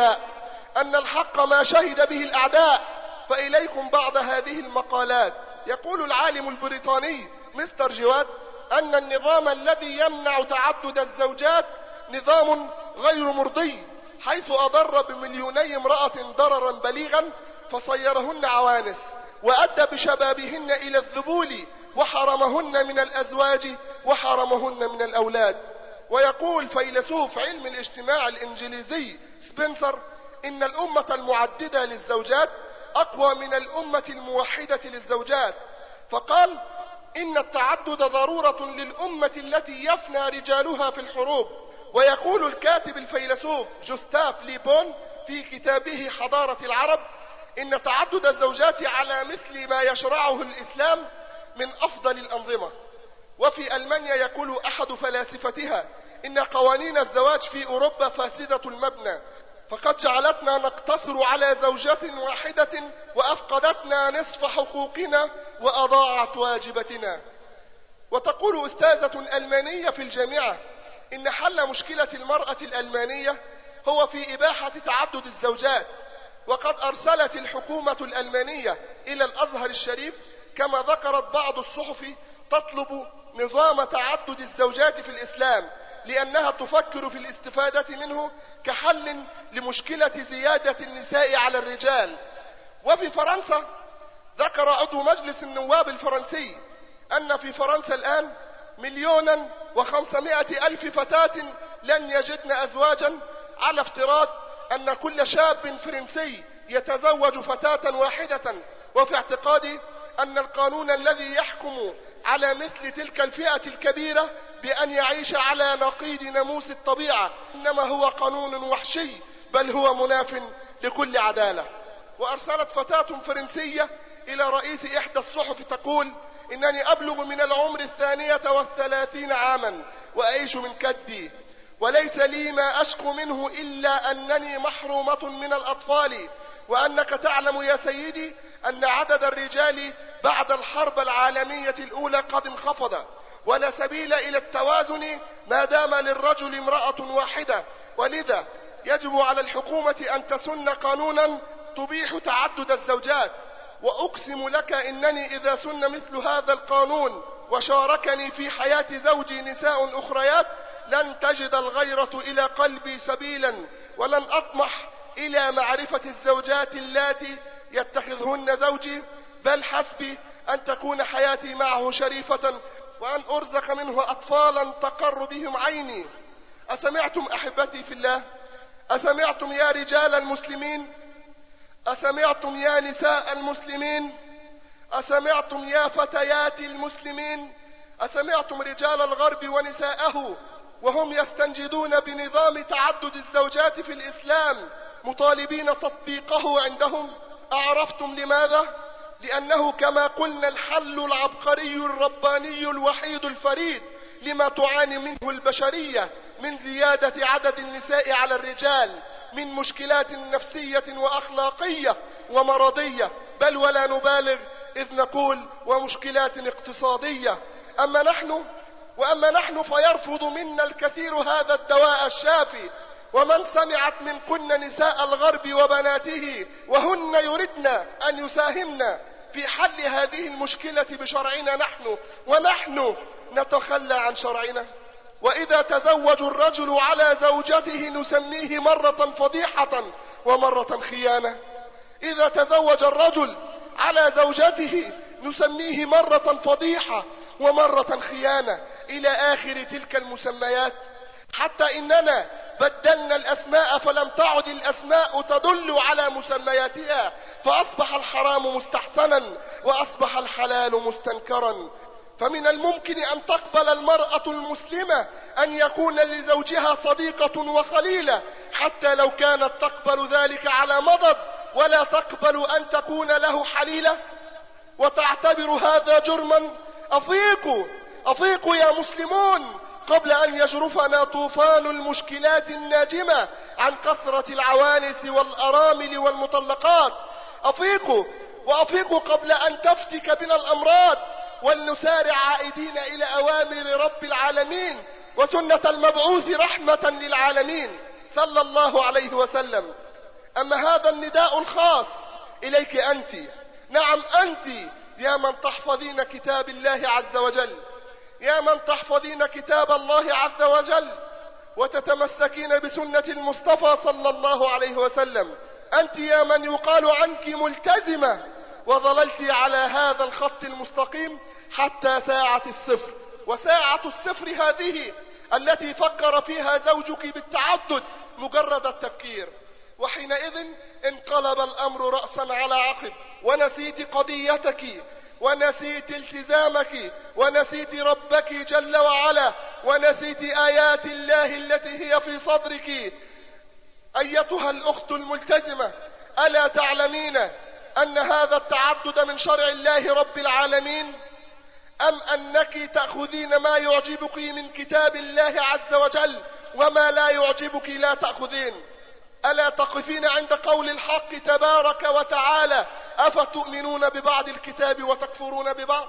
به الأعداء. فإليكم بعض هذه المقالات. يقول العالم البريطاني مستر جواد أن النظام الذي يمنع تعدد الزوجات نظام غير مرضي، حيث أضر ب2,000,000 امرأة ضررا بليغا، فصيرهن عوانس، وأدى بشبابهن إلى الذبول، وحرمهن من الأزواج وحرمهن من الأولاد. ويقول فيلسوف علم الاجتماع الإنجليزي سبنسر إن الأمة المعددة للزوجات أقوى من الأمة الموحدة للزوجات، فقال: إن التعدد ضرورة للأمة التي يفنى رجالها في الحروب. ويقول الكاتب الفيلسوف جوستاف ليبون في كتابه حضارة العرب إن تعدد الزوجات على مثل ما يشرعه الإسلام من أفضل الأنظمة. وفي ألمانيا يقول أحد فلاسفتها إن قوانين الزواج في أوروبا فاسدة المبنى، فقد جعلتنا نقتصر على زوجة واحدة وأفقدتنا نصف حقوقنا وأضاعت واجبتنا. وتقول أستاذة ألمانية في الجامعة إن حل مشكلة المرأة الألمانية هو في إباحة تعدد الزوجات، وقد أرسلت الحكومة الألمانية إلى الأزهر الشريف كما ذكرت بعض الصحف تطلب نظام تعدد الزوجات في الإسلام لأنها تفكر في الاستفادة منه كحل لمشكلة زيادة النساء على الرجال. وفي فرنسا ذكر عضو مجلس النواب الفرنسي أن في فرنسا الآن 1,500,000 فتاة لن يجدن أزواجا، على افتراض أن كل شاب فرنسي يتزوج فتاة واحدة، وفي اعتقادي أن القانون الذي يحكم على مثل تلك الفئة الكبيرة بأن يعيش على نقيض ناموس الطبيعة إنما هو قانون وحشي، بل هو مناف لكل عدالة. وأرسلت فتاة فرنسية إلى رئيس إحدى الصحف تقول إنني أبلغ من العمر 32 عاما وأعيش من كدي، وليس لي ما أشكو منه إلا أنني محرومة من الأطفال، وأنك تعلم يا سيدي أن عدد الرجال بعد الحرب العالمية الأولى قد انخفض، ولا سبيل إلى التوازن ما دام للرجل امرأة واحدة، ولذا يجب على الحكومة أن تسن قانونا تبيح تعدد الزوجات. وأقسم لك إنني إذا سن مثل هذا القانون وشاركني في حياة زوجي نساء أخريات لن تجد الغيرة إلى قلبي سبيلا، ولن أطمح إلى معرفة الزوجات اللاتي يتخذهن زوجي، بل حسبي أن تكون حياتي معه شريفة وأن أرزق منه أطفالا تقر بهم عيني. أسمعتم أحبتي في الله؟ أسمعتم يا رجال المسلمين؟ أسمعتم يا نساء المسلمين؟ أسمعتم يا فتيات المسلمين؟ أسمعتم رجال الغرب ونساءه وهم يستنجدون بنظام تعدد الزوجات في الإسلام مطالبين تطبيقه عندهم؟ أعرفتم لماذا؟ لأنه كما قلنا الحل العبقري الرباني الوحيد الفريد لما تعاني منه البشرية من زيادة عدد النساء على الرجال من مشكلات نفسية وأخلاقية ومرضية، بل ولا نبالغ إذ نقول ومشكلات اقتصادية. أما نحن فيرفض منا الكثير هذا الدواء الشافي. ومن سمعت منكن نساء الغرب وبناته وهن يردن أن يساهمن في حل هذه المشكلة بشرعنا نحن، ونحن نتخلى عن شرعنا. وإذا تزوج الرجل على زوجته نسميه مرة فضيحة ومرة خيانة. إذا تزوج الرجل على زوجته نسميه مرة فضيحة ومرة خيانة إلى آخر تلك المسميات، حتى إننا بدلنا الأسماء فلم تعد الأسماء تدل على مسمياتها، فأصبح الحرام مستحسنا وأصبح الحلال مستنكرا. فمن الممكن أن تقبل المرأة المسلمة أن يكون لزوجها صديقة وخليلة حتى لو كانت تقبل ذلك على مضض، ولا تقبل أن تكون له حليلة وتعتبر هذا جرما. أفيقوا يا مسلمون قبل أن يجرفنا طوفان المشكلات الناجمة عن كثرة العوانس والأرامل والمطلقات. أفيقوا قبل أن تفتك بنا الأمراض، ولنسارع عائدين إلى أوامر رب العالمين وسنة المبعوث رحمة للعالمين صلى الله عليه وسلم. أما هذا النداء الخاص إليك أنت، نعم أنت يا من تحفظين كتاب الله عز وجل، يا من تحفظين كتاب الله عز وجل وتتمسكين بسنة المصطفى صلى الله عليه وسلم. أنت يا من يقال عنك ملتزمة وظللت على هذا الخط المستقيم حتى ساعة الصفر. وساعة الصفر هذه التي فكر فيها زوجك بالتعدد مجرد التفكير، وحينئذ انقلب الأمر رأسا على عقب ونسيت قضيتك ونسيت التزامك ونسيت ربك جل وعلا ونسيت آيات الله التي هي في صدرك. أيتها الأخت الملتزمة، ألا تعلمين أن هذا التعدد من شرع الله رب العالمين؟ أم أنك تأخذين ما يعجبك من كتاب الله عز وجل وما لا يعجبك لا تأخذين؟ ألا تقفين عند قول الحق تبارك وتعالى: أفتؤمنون ببعض الكتاب وتكفرون ببعض؟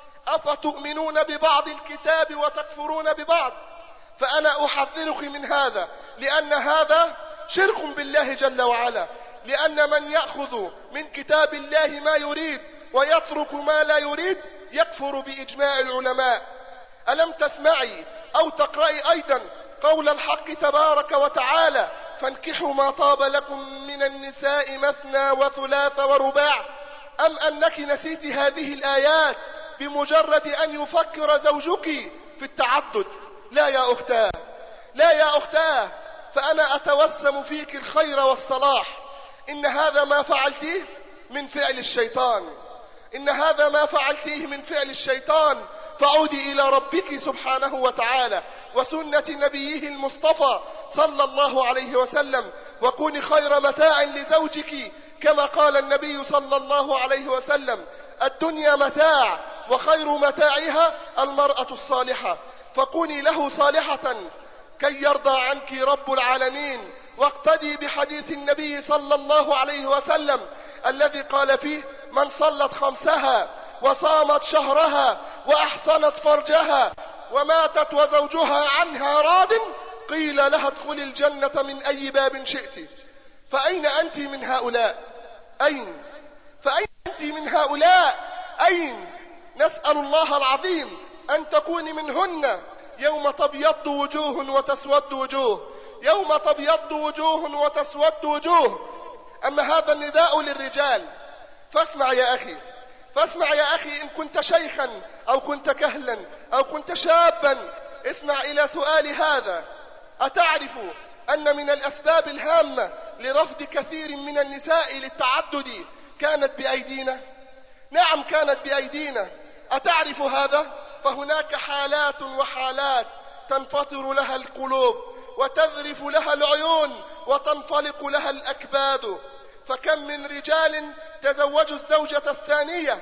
أفتؤمنون ببعض الكتاب وتكفرون ببعض؟ فأنا أحذرك من هذا، لأن هذا شرك بالله جل وعلا، لأن من يأخذ من كتاب الله ما يريد ويترك ما لا يريد يكفر بإجماع العلماء. ألم تسمعي أو تقرأي أيضا قول الحق تبارك وتعالى: فانكحوا ما طاب لكم من النساء مثنى وثلاث ورباع؟ أم أنك نسيت هذه الآيات بمجرد أن يفكر زوجك في التعدد؟ لا يا أختاه، لا يا أختاه، فأنا أتوسم فيك الخير والصلاح. إن هذا ما فعلتيه من فعل الشيطان، إن هذا ما فعلتيه من فعل الشيطان. فعودي إلى ربك سبحانه وتعالى وسنة نبيه المصطفى صلى الله عليه وسلم، وكوني خير متاع لزوجك، كما قال النبي صلى الله عليه وسلم: الدنيا متاع وخير متاعها المرأة الصالحة. فكوني له صالحة كي يرضى عنك رب العالمين، واقتدي بحديث النبي صلى الله عليه وسلم الذي قال فيه: من صلت خمسها وصامت شهرها وأحصنت فرجها وماتت وزوجها عنها راض قيل لها ادخلي الجنة من أي باب شئت. فأين أنت من هؤلاء؟ أين؟ فأين أنت من هؤلاء؟ أين؟ نسأل الله العظيم أن تكوني منهن. يوم تبيض وجوه وتسود وجوه، يوم تبيض وجوه وتسود وجوه. أما هذا النداء للرجال، فاسمع يا أخي، فاسمع يا أخي، إن كنت شيخا أو كنت كهلا أو كنت شابا، اسمع إلى سؤال هذا: أتعرف أن من الأسباب الهامة لرفض كثير من النساء للتعدد كانت بأيدينا؟ نعم، كانت بأيدينا. أتعرف هذا؟ فهناك حالات وحالات تنفطر لها القلوب وتذرف لها العيون وتنفلق لها الأكباد. فكم من رجال تزوجوا الزوجة الثانية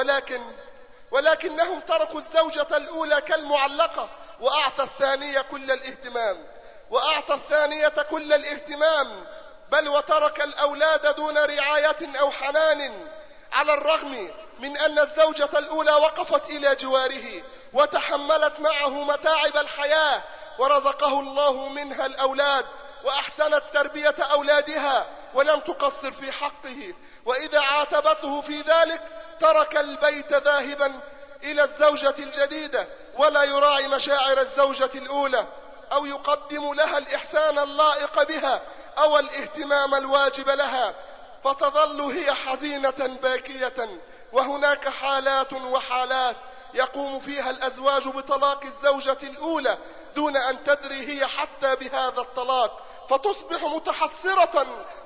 ولكنهم تركوا الزوجة الأولى كالمعلقة، وأعطى الثانية كل الاهتمام، وأعطى الثانية كل الاهتمام، بل وترك الأولاد دون رعاية أو حنان، على الرغم من أن الزوجة الأولى وقفت إلى جواره وتحملت معه متاعب الحياة، ورزقه الله منها الأولاد وأحسنت تربية أولادها ولم تقصر في حقه. وإذا عاتبته في ذلك ترك البيت ذاهبا إلى الزوجة الجديدة ولا يراعي مشاعر الزوجة الأولى أو يقدم لها الإحسان اللائق بها أو الاهتمام الواجب لها، فتظل هي حزينة باكية. وهناك حالات وحالات يقوم فيها الأزواج بطلاق الزوجة الأولى دون أن تدري هي حتى بهذا الطلاق، فتصبح متحسرة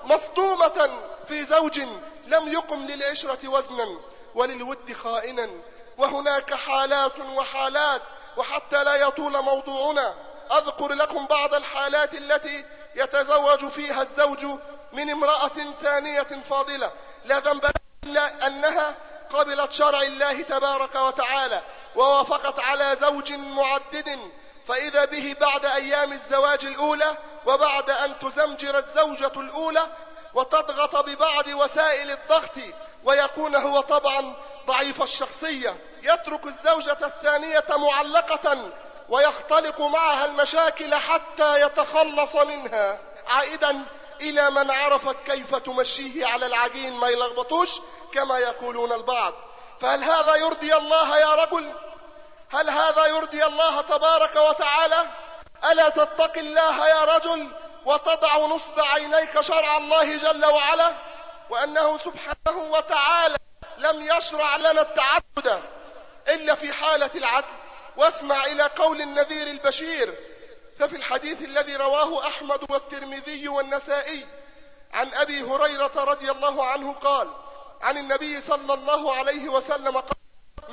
مصدومة في زوج لم يقم للعشرة وزنا وللود خائنا. وهناك حالات وحالات، وحتى لا يطول موضوعنا أذكر لكم بعض الحالات التي يتزوج فيها الزوج من امرأة ثانية فاضلة لا ذنب إلا أنها قبلت شرع الله تبارك وتعالى ووافقت على زوج معدد، فإذا به بعد أيام الزواج الأولى وبعد أن تزمجر الزوجة الأولى وتضغط ببعض وسائل الضغط، ويكون هو طبعا ضعيف الشخصية، يترك الزوجة الثانية معلقة ويختلق معها المشاكل حتى يتخلص منها، عائدا إلى من عرفت كيف تمشيه على العجين ما يلخبطوش كما يقولون البعض. فهل هذا يرضي الله يا رجل؟ هل هذا يرضي الله تبارك وتعالى؟ ألا تتقي الله يا رجل وتضع نصب عينيك شرع الله جل وعلا، وأنه سبحانه وتعالى لم يشرع لنا التعدد إلا في حالة العدل. واسمع إلى قول النذير البشير، ففي الحديث الذي رواه أحمد والترمذي والنسائي عن أبي هريرة رضي الله عنه قال عن النبي صلى الله عليه وسلم قال: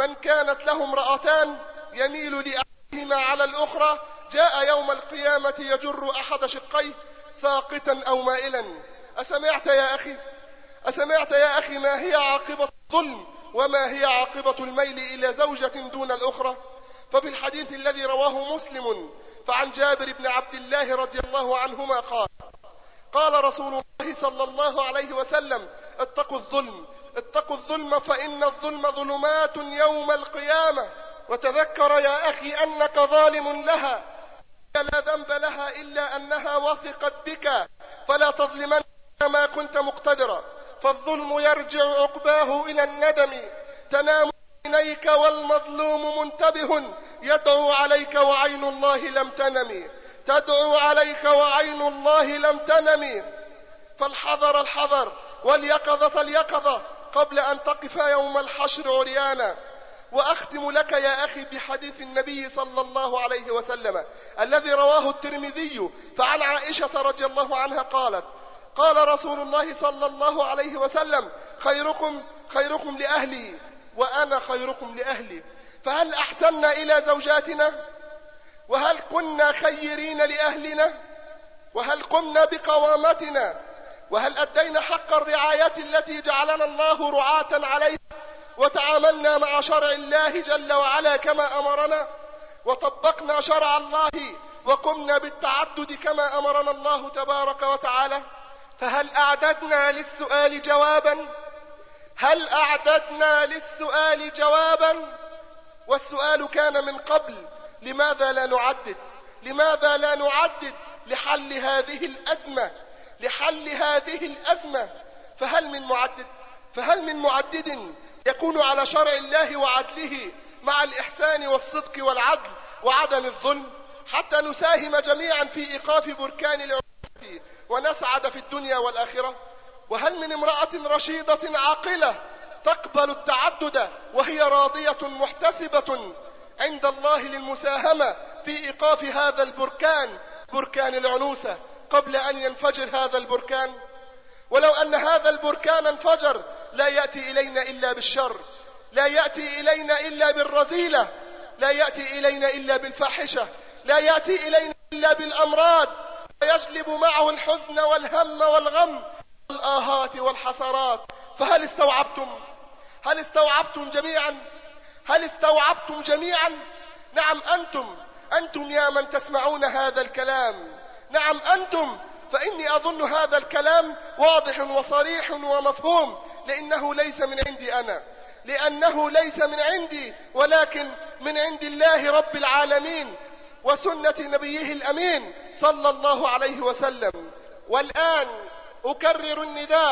من كانت له امرأتان يميل لأحدهما على الأخرى جاء يوم القيامة يجر أحد شقيه ساقطا أو مائلا. أسمعت يا أخي ما هي عاقبة الظلم وما هي عاقبة الميل إلى زوجة دون الأخرى؟ ففي الحديث الذي رواه مسلم فعن جابر بن عبد الله رضي الله عنهما قال رسول الله صلى الله عليه وسلم: اتقوا الظلم فإن الظلم ظلمات يوم القيامة، وتذكر يا أخي أنك ظالم لها، لا ذنب لها إلا أنها وثقت بك، فلا تظلمن ما كنت مقتدرا، فالظلم يرجع عقباه إلى الندم، تنام عينيك والمظلوم منتبه، يدعو عليك وعين الله لم تنم، تدعو عليك وعين الله لم تنم، فالحذر واليقظة اليقظة قبل أن تقف يوم الحشر عريانا. وأختم لك يا أخي بحديث النبي صلى الله عليه وسلم الذي رواه الترمذي فعن عائشة رضي الله عنها قالت: قال رسول الله صلى الله عليه وسلم: خيركم لأهلي وأنا خيركم لأهلي. فهل أحسننا إلى زوجاتنا؟ وهل كنا خيرين لأهلنا؟ وهل قمنا بقوامتنا؟ وهل أدينا حق الرعاية التي جعلنا الله رعاة عليها؟ وتعاملنا مع شرع الله جل وعلا كما أمرنا؟ وطبقنا شرع الله وقمنا بالتعدد كما أمرنا الله تبارك وتعالى؟ فهل أعددنا للسؤال جوابا؟ هل أعددنا للسؤال جوابا؟ والسؤال كان من قبل: لماذا لا نعدد لحل هذه الأزمة؟ فهل من معدد يكون على شرع الله وعدله مع الإحسان والصدق والعدل وعدم الظلم، حتى نساهم جميعا في إيقاف بركان العنف ونسعد في الدنيا والآخرة؟ وهل من امرأة رشيدة عاقلة تقبل التعدد وهي راضية محتسبة عند الله للمساهمة في إيقاف هذا البركان، بركان العنوسة، قبل أن ينفجر هذا البركان؟ ولو أن هذا البركان انفجر لا يأتي إلينا إلا بالشر، لا يأتي إلينا إلا بالرذيلة، لا يأتي إلينا إلا بالفاحشة، لا يأتي إلينا إلا بالأمراض، ويجلب معه الحزن والهم والغم والآهات والحسرات. فهل استوعبتم جميعا؟ نعم أنتم يا من تسمعون هذا الكلام، نعم أنتم، فإني أظن هذا الكلام واضح وصريح ومفهوم، لأنه ليس من عندي ولكن من عند الله رب العالمين وسنة نبيه الأمين صلى الله عليه وسلم. والآن أكرر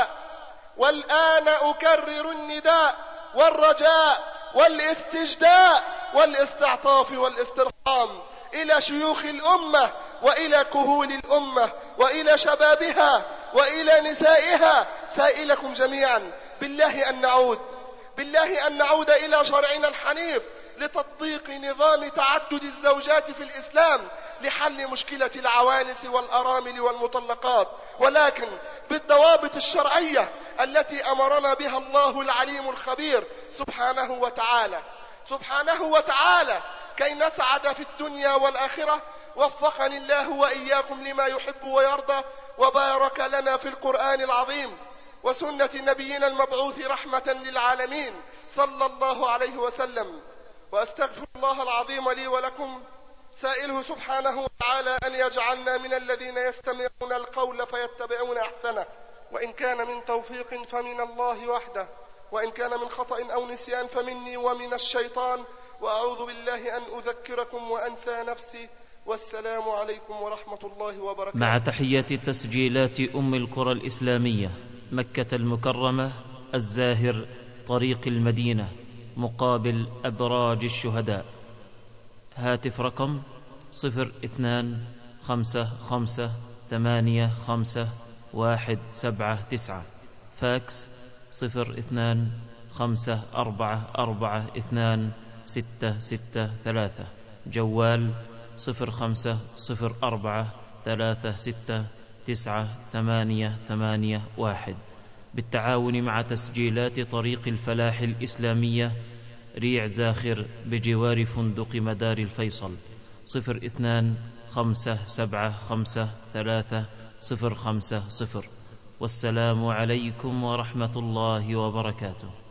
النداء والرجاء والاستجداء والاستعطاف والاسترحام إلى شيوخ الأمة وإلى كهول الأمة وإلى شبابها وإلى نسائها، سائلكم جميعا بالله أن نعود إلى شرعنا الحنيف لتطبيق نظام تعدد الزوجات في الإسلام لحل مشكلة العوانس والأرامل والمطلقات، ولكن بالضوابط الشرعية التي أمرنا بها الله العليم الخبير سبحانه وتعالى كي نسعد في الدنيا والآخرة. وفقني الله وإياكم لما يحب ويرضى، وبارك لنا في القرآن العظيم وسنة نبينا المبعوث رحمة للعالمين صلى الله عليه وسلم. وأستغفر الله العظيم لي ولكم، سائله سبحانه وتعالى أن يجعلنا من الذين يستمعون القول فيتبعون أحسنه، وإن كان من توفيق فمن الله وحده، وإن كان من خطأ أو نسيان فمني ومن الشيطان، وأعوذ بالله أن أذكركم وأنسى نفسي. والسلام عليكم ورحمة الله وبركاته. مع تحيات تسجيلات القرى الإسلامية، مكة المكرمة، الزاهر، طريق المدينة، مقابل أبراج الشهداء. هاتف رقم 0255855179. فاكس 0254422663. جوال 0504369881. بالتعاون مع تسجيلات طريق الفلاح الإسلامية ريع زاخر بجوار فندق مدار الفيصل. 02-575-3050. والسلام عليكم ورحمة الله وبركاته.